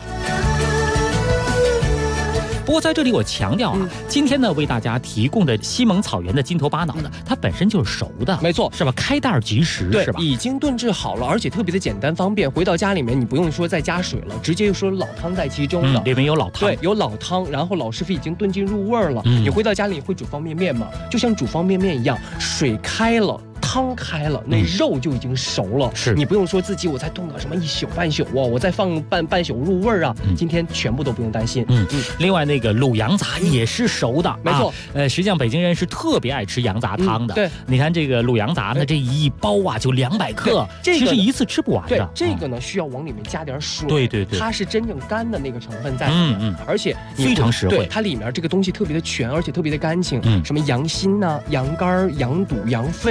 不过在这里我强调啊，今天呢为大家提供的西蒙草原的筋头巴脑呢，它本身就是熟的， 没错， 是吧？开袋即食，是吧？ 已经炖制好了，而且特别的简单方便。回到家里面，你不用说再加水了，直接就说老汤在其中了， 里面有老汤， 对，有老汤，然后老师傅已经炖进入味儿了。你回到家里你会煮方便面吗？就像煮方便面一样，水开了。汤开了，那肉就已经熟了。 是你不用说自己我再炖个什么1宿半宿啊，我再放半宿入味儿啊。今天全部都不用担心。 另外那个卤羊杂也是熟的， 没错。 实际上北京人是特别爱吃羊杂汤的。 对， 你看这个卤羊杂呢，这一包啊就200克，其实一次吃不完的。 对，这个呢需要往里面加点水。 对， 它是真正干的那个成分在里面，而且非常实惠。 对，它里面这个东西特别的全，而且特别的干净。什么羊心呐、羊肝、羊肚、羊肺，你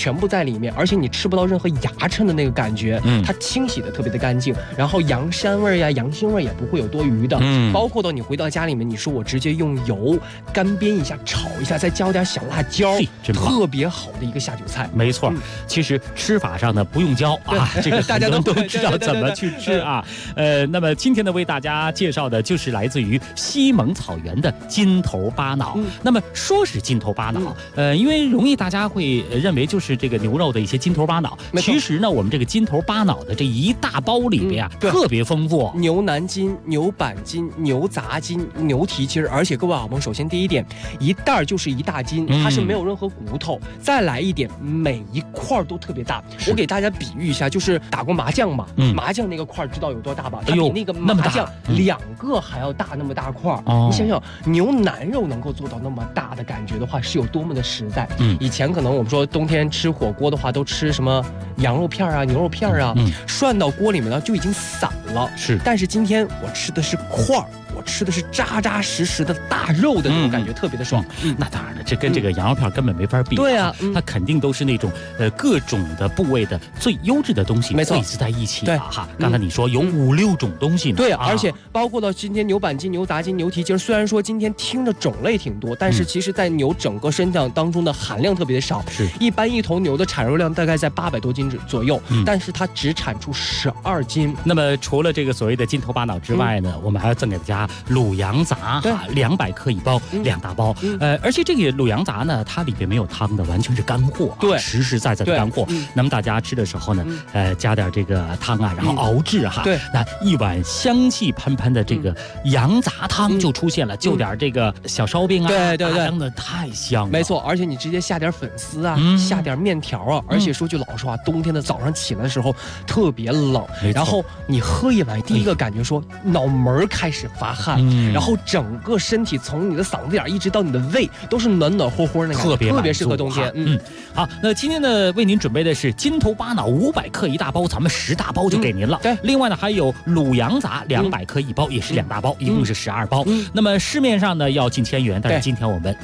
全部在里面，而且你吃不到任何牙碜的那个感觉，它清洗的特别的干净，然后羊膻味呀、羊腥味也不会有多余的，包括到你回到家里面，你说我直接用油干煸一下、炒一下，再浇点小辣椒，特别好的一个下酒菜。 没错，其实吃法上呢不用教啊，这个大家都知道怎么去吃啊。那么今天呢为大家介绍的就是来自于西蒙草原的金头巴脑。那么说是金头巴脑，因为容易大家会认为就是这个牛肉的一些金头巴脑，其实呢我们这个金头巴脑的这一大包里边啊特别丰富， 牛腩筋、牛板筋、牛杂筋、牛蹄筋，而且各位好朋友，首先第一点，一袋就是一大斤，它是没有任何骨头。再来一点，每一块都特别大。我给大家比喻一下，就是打过麻将嘛，麻将那个块知道有多大吧？它比那个麻将2个还要大，那么大块。你想想，牛腩肉能够做到那么大的感觉的话，是有多么的实在。以前可能我们说冬天吃火锅的话，都吃什么羊肉片啊、牛肉片啊，涮到锅里面呢就已经散了。但是今天我吃的是块儿。我吃的是扎扎实实的大肉的那种感觉，特别的爽。 那当然了，这跟这个羊肉片根本没法比。 对啊， 它肯定都是那种各种的部位的最优质的东西汇集在一起。对哈，刚才你说有5、6种东西呢。 对，而且包括到今天牛板筋、牛杂筋、牛蹄筋，虽然说今天听着种类挺多，但是其实在牛整个身量当中的含量特别的少。一般一头牛的产肉量大概在800多斤左右，但是它只产出12斤。 那么除了这个所谓的金头巴脑之外呢，我们还要赠给大家卤羊杂，200克一包，2大包。而且这个卤羊杂呢，它里边没有汤的，完全是干货，对，实实在在的干货。那么大家吃的时候呢，加点这个汤啊，然后熬制哈，对，那一碗香气喷喷的这个羊杂汤就出现了，就点这个小烧饼啊，对，等等，太香了。 没错，而且你直接下点粉丝啊，下点面条啊，而且说句老实话，冬天的早上起来的时候特别冷，然后你喝一碗，第一个感觉说脑门开始发汗。然后整个身体从你的嗓子眼一直到你的胃都是暖暖和和的感觉，特别适合冬天。 好，那今天呢为您准备的是金头巴脑500克一大包，咱们10大包就给您了。对，另外呢还有卤羊杂200克一包，也是2大包，一共是12包。那么市面上呢要近1000元，但是今天我们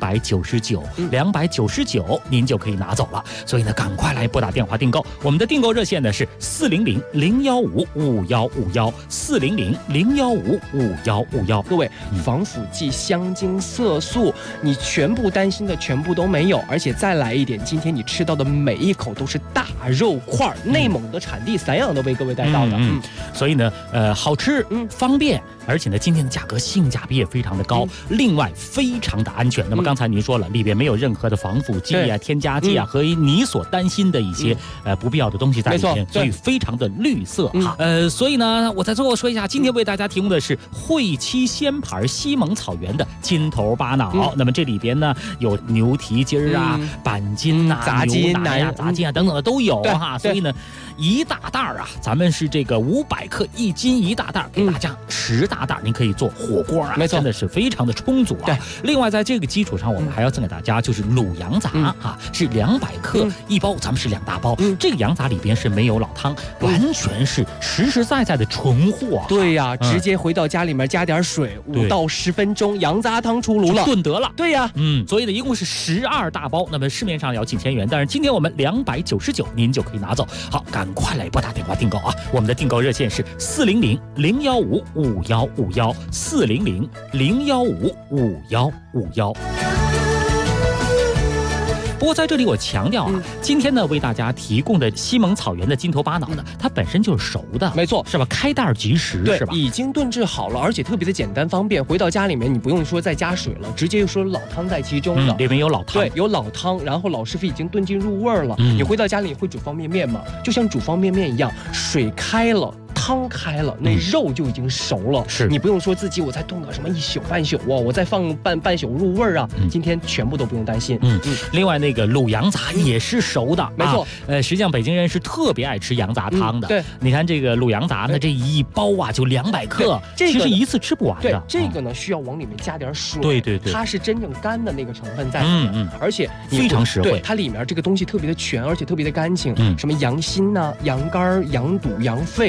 299，299您就可以拿走了。所以呢赶快来拨打电话订购，我们的订购热线呢是400-015-5151，400-015-5151。 各位，防腐剂、香精、色素，你全部担心的全部都没有，而且再来一点，今天你吃到的每一口都是大肉块，内蒙的产地散养的为各位带到的。 所以呢，好吃，方便，而且呢，今天的价格性价比也非常的高，另外非常的安全。那么刚才您说了，里边没有任何的防腐剂啊、添加剂啊和你所担心的一些不必要的东西在里面，所以非常的绿色哈。所以呢，我在最后说一下，今天为大家提供的是汇七鲜牌西蒙草原的金头巴脑。那么这里边呢有牛蹄筋啊、板筋啊、 杂筋、 牛腩呀、杂筋啊等等的都有哈。所以呢，一大袋啊，咱们是这个500克1斤一大袋，给大家10大袋，您可以做火锅啊，没错，真的是非常的充足啊。另外在这个基础上，我们还要赠给大家就是卤羊杂啊，是200克一包，咱们是2大包。这个羊杂里边是没有老汤，完全是实实在在的纯货。 对呀，直接回到家里面加点水，5到10分钟，羊杂汤出炉了， 炖得了。 对呀， 所以呢，一共是12大包。那么市面上要近1000元，但是今天我们299，您就可以拿走。好，赶快来拨打电话订购啊！我们的订购热线是400-015-5151，400-015-5151。不过在这里我强调啊，今天呢为大家提供的西蒙草原的金头巴脑呢，它本身就是熟的， 没错， 是吧？开袋即食，是吧？ 已经炖制好了，而且特别的简单方便。回到家里面，你不用说再加水了，直接就说老汤在其中了， 里面有老汤， 对，有老汤，然后老师傅已经炖进入味了。你回到家里会煮方便面吗？就像煮方便面一样，水开了。汤开了，那肉就已经熟了。是你不用说自己我再炖个什么1宿半宿我再放半宿入味啊。今天全部都不用担心。 另外那个卤羊杂也是熟的， 没错。 实际上北京人是特别爱吃羊杂汤的。 对， 你看这个卤羊杂呢，这一包啊就200克，其实一次吃不完的。 对，这个呢需要往里面加点水。 对， 它是真正干的那个成分在里面。而且非常实惠。 对，它里面这个东西特别的全，而且特别的干净。什么羊心呐、羊肝、羊肚、羊肺，你全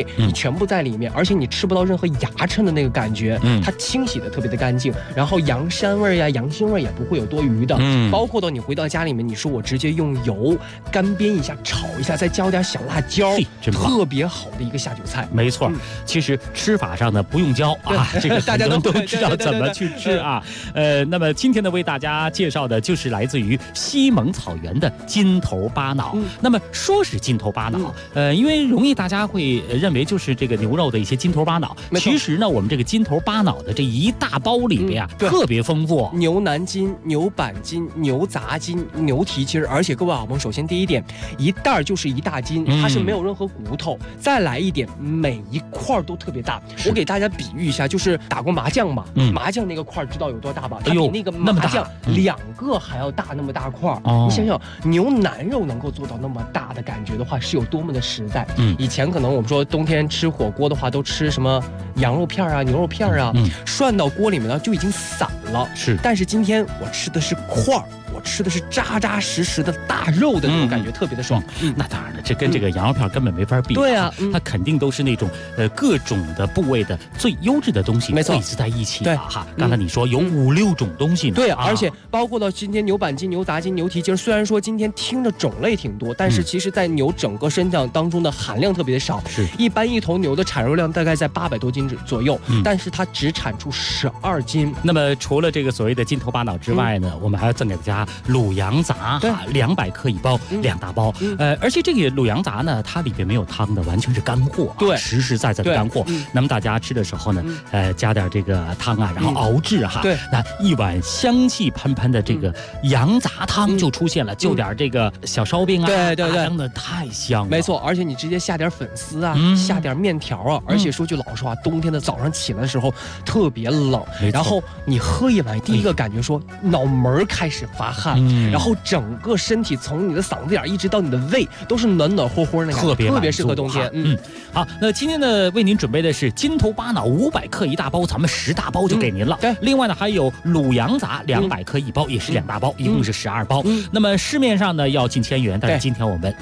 全部在里面，而且你吃不到任何牙碜的那个感觉，它清洗的特别的干净，然后羊膻味呀、羊腥味也不会有多余的，包括到你回到家里面，你说我直接用油干煸一下、炒一下，再浇点小辣椒，特别好的一个下酒菜。 没错，其实吃法上呢不用教啊，这个大家都知道怎么去吃啊。那么今天呢为大家介绍的就是来自于西蒙草原的金头巴脑。那么说是金头巴脑，因为容易大家会认为就是这个牛肉的一些金头巴脑，其实呢我们这个金头巴脑的这一大包里边啊特别丰富， 牛腩筋、牛板筋、牛杂筋、牛蹄筋，而且各位好朋友，首先第一点，一袋就是一大斤，它是没有任何骨头。再来一点，每一块都特别大。我给大家比喻一下，就是打过麻将嘛，麻将那个块知道有多大吧？它比那个麻将2个还要大那么大块。你想想，牛腩肉能够做到那么大的感觉的话，是有多么的实在。以前可能我们说冬天吃火锅的话，都吃什么羊肉片啊、牛肉片啊，涮到锅里面呢就已经散了。但是今天我吃的是块儿。我吃的是扎扎实实的大肉的那种感觉，特别的爽。 那当然了，这跟这个羊肉片根本没法比。 对啊， 它肯定都是那种各种的部位的最优质的东西汇集在一起的哈。刚才你说有5、6种东西呢。 对，而且包括到今天牛板筋、牛杂筋、牛蹄筋，虽然说今天听着种类挺多，但是其实在牛整个身上当中的含量特别的少。一般一头牛的产肉量大概在800多斤左右，但是它只产出12斤。 那么除了这个所谓的金头巴脑之外呢，我们还要赠给大家卤羊杂，200克1包，2大包。而且这个卤羊杂呢，它里边没有汤的，完全是干货，实实在在的干货。那么大家吃的时候呢，加点这个汤啊，然后熬制哈，那一碗香气喷喷的这个羊杂汤就出现了，就点这个小烧饼啊，真的太香了。 没错，而且你直接下点粉丝啊，下点面条啊，而且说句老实话，冬天的早上起来的时候特别冷，然后你喝一碗，第一个感觉说脑门开始发汗。然后整个身体从你的嗓子眼一直到你的胃都是暖暖和和的感觉，特别适合冬天。 好，那今天呢为您准备的是金头巴脑500克1大包，咱们10大包就给您了。另外呢还有卤羊杂200克1包，也是2大包，一共是12包。那么市面上呢要近1000元，但是今天我们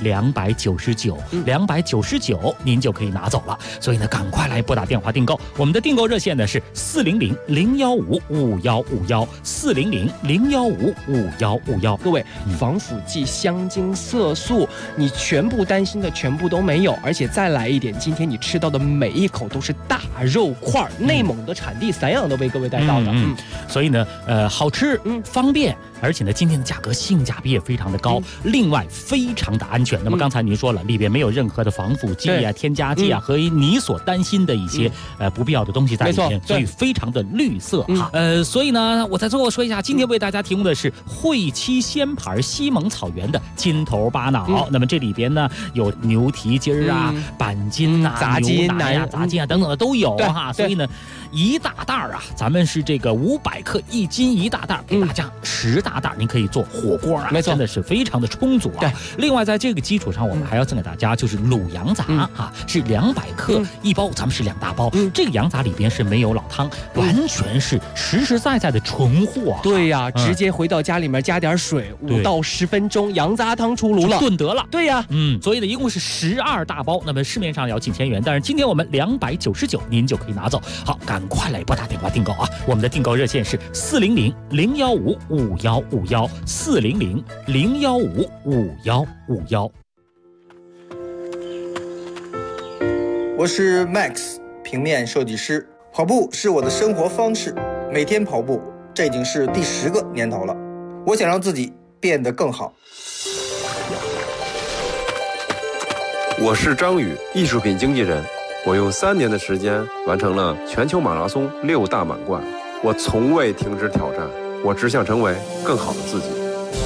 299，299您就可以拿走了。所以呢赶快来拨打电话订购，我们的订购热线呢是400-015-5151，400-015-5151。 各位，防腐剂、香精、色素，你全部担心的全部都没有，而且再来一点，今天你吃到的每一口都是大肉块，内蒙的产地散养都为各位带到的。 所以呢，好吃，方便，而且呢，今天的价格性价比也非常的高，另外非常的安全。那么刚才您说了，里边没有任何的防腐剂啊、添加剂啊和你所担心的一些不必要的东西在里面，所以非常的绿色哈。所以呢，我在最后说一下，今天为大家提供的是汇七鲜牌西蒙草原的金头巴脑。那么这里边呢有牛蹄筋啊、板筋啊、 杂筋牛腩啊、杂筋啊等等的都有哈。所以呢，一大袋啊，咱们是这个500克1斤1大袋，给大家10大袋，您可以做火锅啊，真的是非常的充足啊。另外在这个基础上，我们还要赠给大家就是卤羊杂哈，是200克1包，咱们是2大包。这个羊杂里边是没有老汤，完全是实实在在的纯货。 对呀，直接回到家里面加点水，5到10分钟，羊杂汤出炉了， 炖得了。 对呀， 所以呢，一共是12大包。那么市面上要近1000元，但是今天我们299，您就可以拿走。好，赶快来拨打电话订购啊！我们的订购热线是400-015-5151，400-015-5151。 我是 Max， 平面设计师。跑步是我的生活方式，每天跑步，这已经是第10个年头了。我想让自己变得更好。 我是张宇，艺术品经纪人。我用3年的时间完成了全球马拉松6大满贯。我从未停止挑战，我只想成为更好的自己。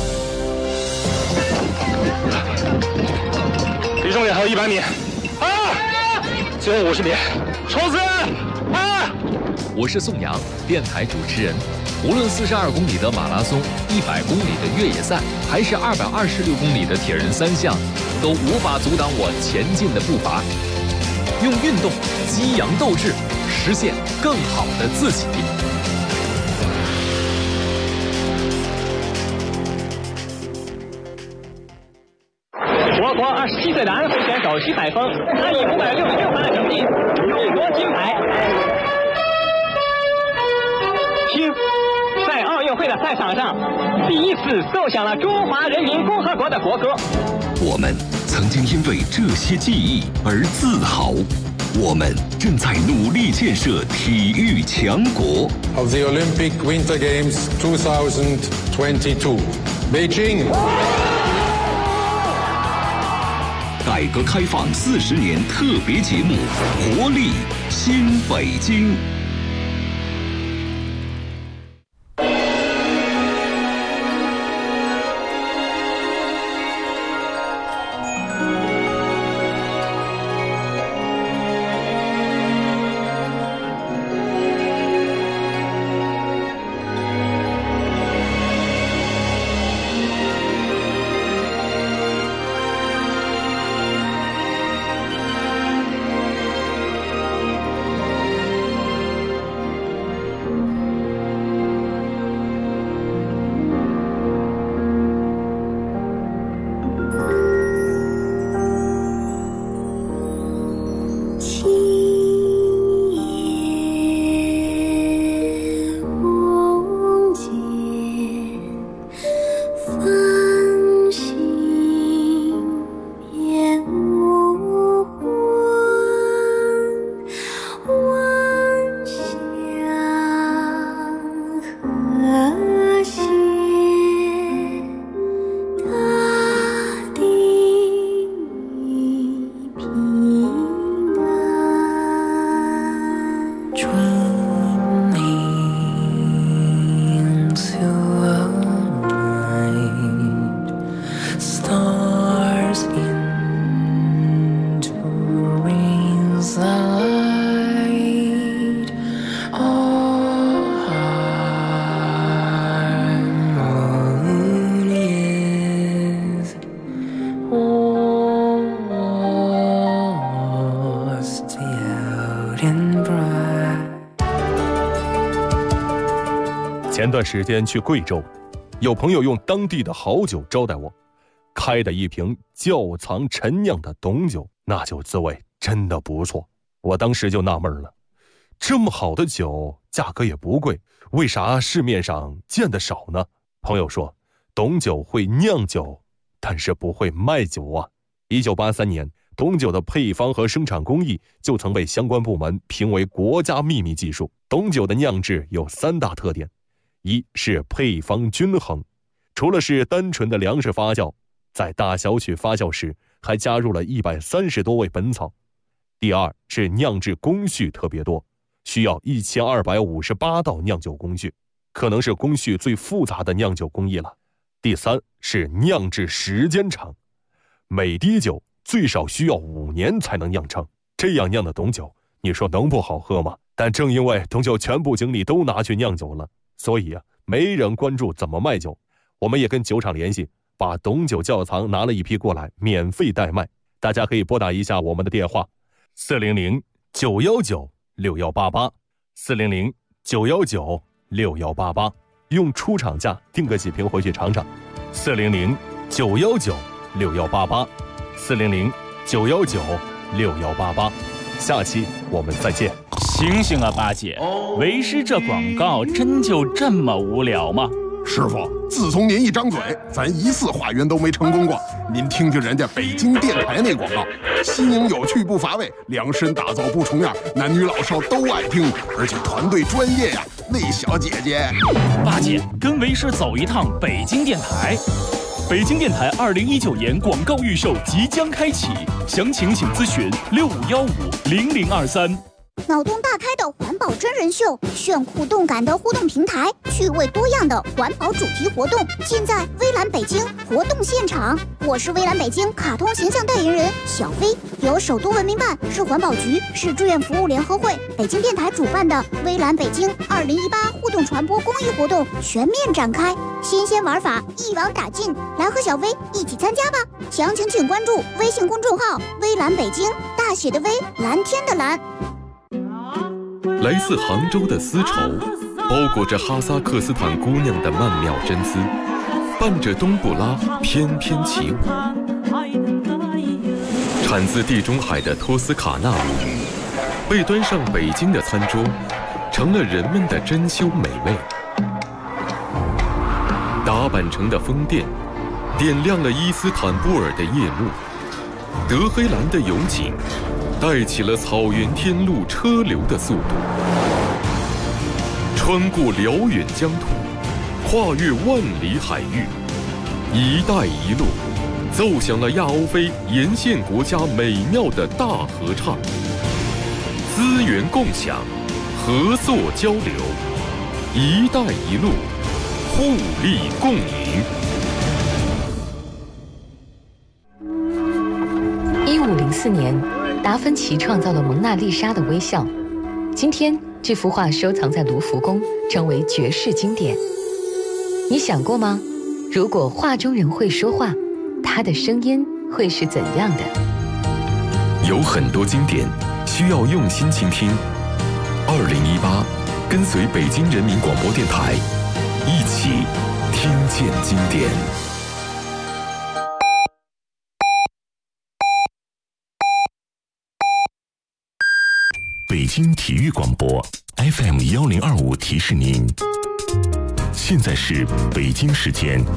离终点还有100米，最后50米，冲刺！ 我是宋阳，电台主持人。无论42公里的马拉松、100公里的越野赛，还是226公里的铁人3项，都无法阻挡我前进的步伐。用运动激扬斗志，实现更好的自己。 我国27岁男飞选手手徐海峰，他以566分的成绩勇夺金牌。听，在奥运会的赛场上，第一次奏响了中华人民共和国的国歌。 我们曾经因为这些记忆而自豪。我们正在努力建设体育强国。 Of the Olympic Winter Games 2022, Beijing. 改革开放40年特别节目《活力新北京》。 前段时间去贵州，有朋友用当地的好酒招待我，开的一瓶窖藏陈酿的董酒，那酒滋味真的不错。我当时就纳闷了，这么好的酒价格也不贵，为啥市面上见得少呢？朋友说，董酒会酿酒，但是不会卖酒啊。1983年，董酒的配方和生产工艺就曾被相关部门评为国家秘密技术。董酒的酿制有3大特点，一是配方均衡，除了是单纯的粮食发酵，在大小曲发酵时还加入了130多味本草。第二是酿制工序特别多，需要1258道酿酒工序，可能是工序最复杂的酿酒工艺了。第三是酿制时间长，每滴酒最少需要5年才能酿成，这样酿的董酒，你说能不好喝吗？但正因为董酒全部精力都拿去酿酒了，所以没人关注怎么卖酒。我们也跟酒厂联系，把董酒窖藏拿了一批过来，免费代卖。大家可以拨打一下我们的电话：400-919-6188 400-919-6188，用出厂价订个几瓶回去尝尝。400-919-6188 400-919-6188。下期我们再见。 醒醒啊，八戒，为师这广告真就这么无聊吗？ 师傅，自从您一张嘴，咱1次化缘都没成功过。您听听人家北京电台那广告，新颖有趣不乏味，量身打造不重样，男女老少都爱听，而且团队专业呀。那小姐姐， 八戒跟为师走一趟北京电台。北京电台2019年广告预售即将开启，详情请咨询65150023。 脑洞大开的环保真人秀，炫酷动感的互动平台，趣味多样的环保主题活动，尽在微蓝北京活动现场。我是微蓝北京卡通形象代言人小飞，由首都文明办、市环保局、市志愿服务联合会、北京电台主办的微蓝北京2018互动传播公益活动全面展开，新鲜玩法一网打尽，来和小飞一起参加吧！详情请关注微信公众号微蓝北京，大写的微，蓝天的蓝。 来自杭州的丝绸，包裹着哈萨克斯坦姑娘的曼妙真丝，伴着冬不拉翩翩起舞。 产自地中海的托斯卡纳米，被端上北京的餐桌，成了人们的珍馐美味。打扮成的宫殿，点亮了伊斯坦布尔的夜幕。德黑兰的勇景，带起了草原天路车流的速度。穿过辽远疆土，跨越万里海域，“一带一路”奏响了亚欧非沿线国家美妙的大合唱。资源共享，合作交流，“一带一路”互利共赢。 1504年，达芬奇创造了蒙娜丽莎的微笑。今天，这幅画收藏在卢浮宫，成为绝世经典。你想过吗？如果画中人会说话，他的声音会是怎样的？ 有很多经典需要用心倾听。2018，跟随北京人民广播电台，一起听见经典。北京体育广播 FM1025提示您，现在是北京时间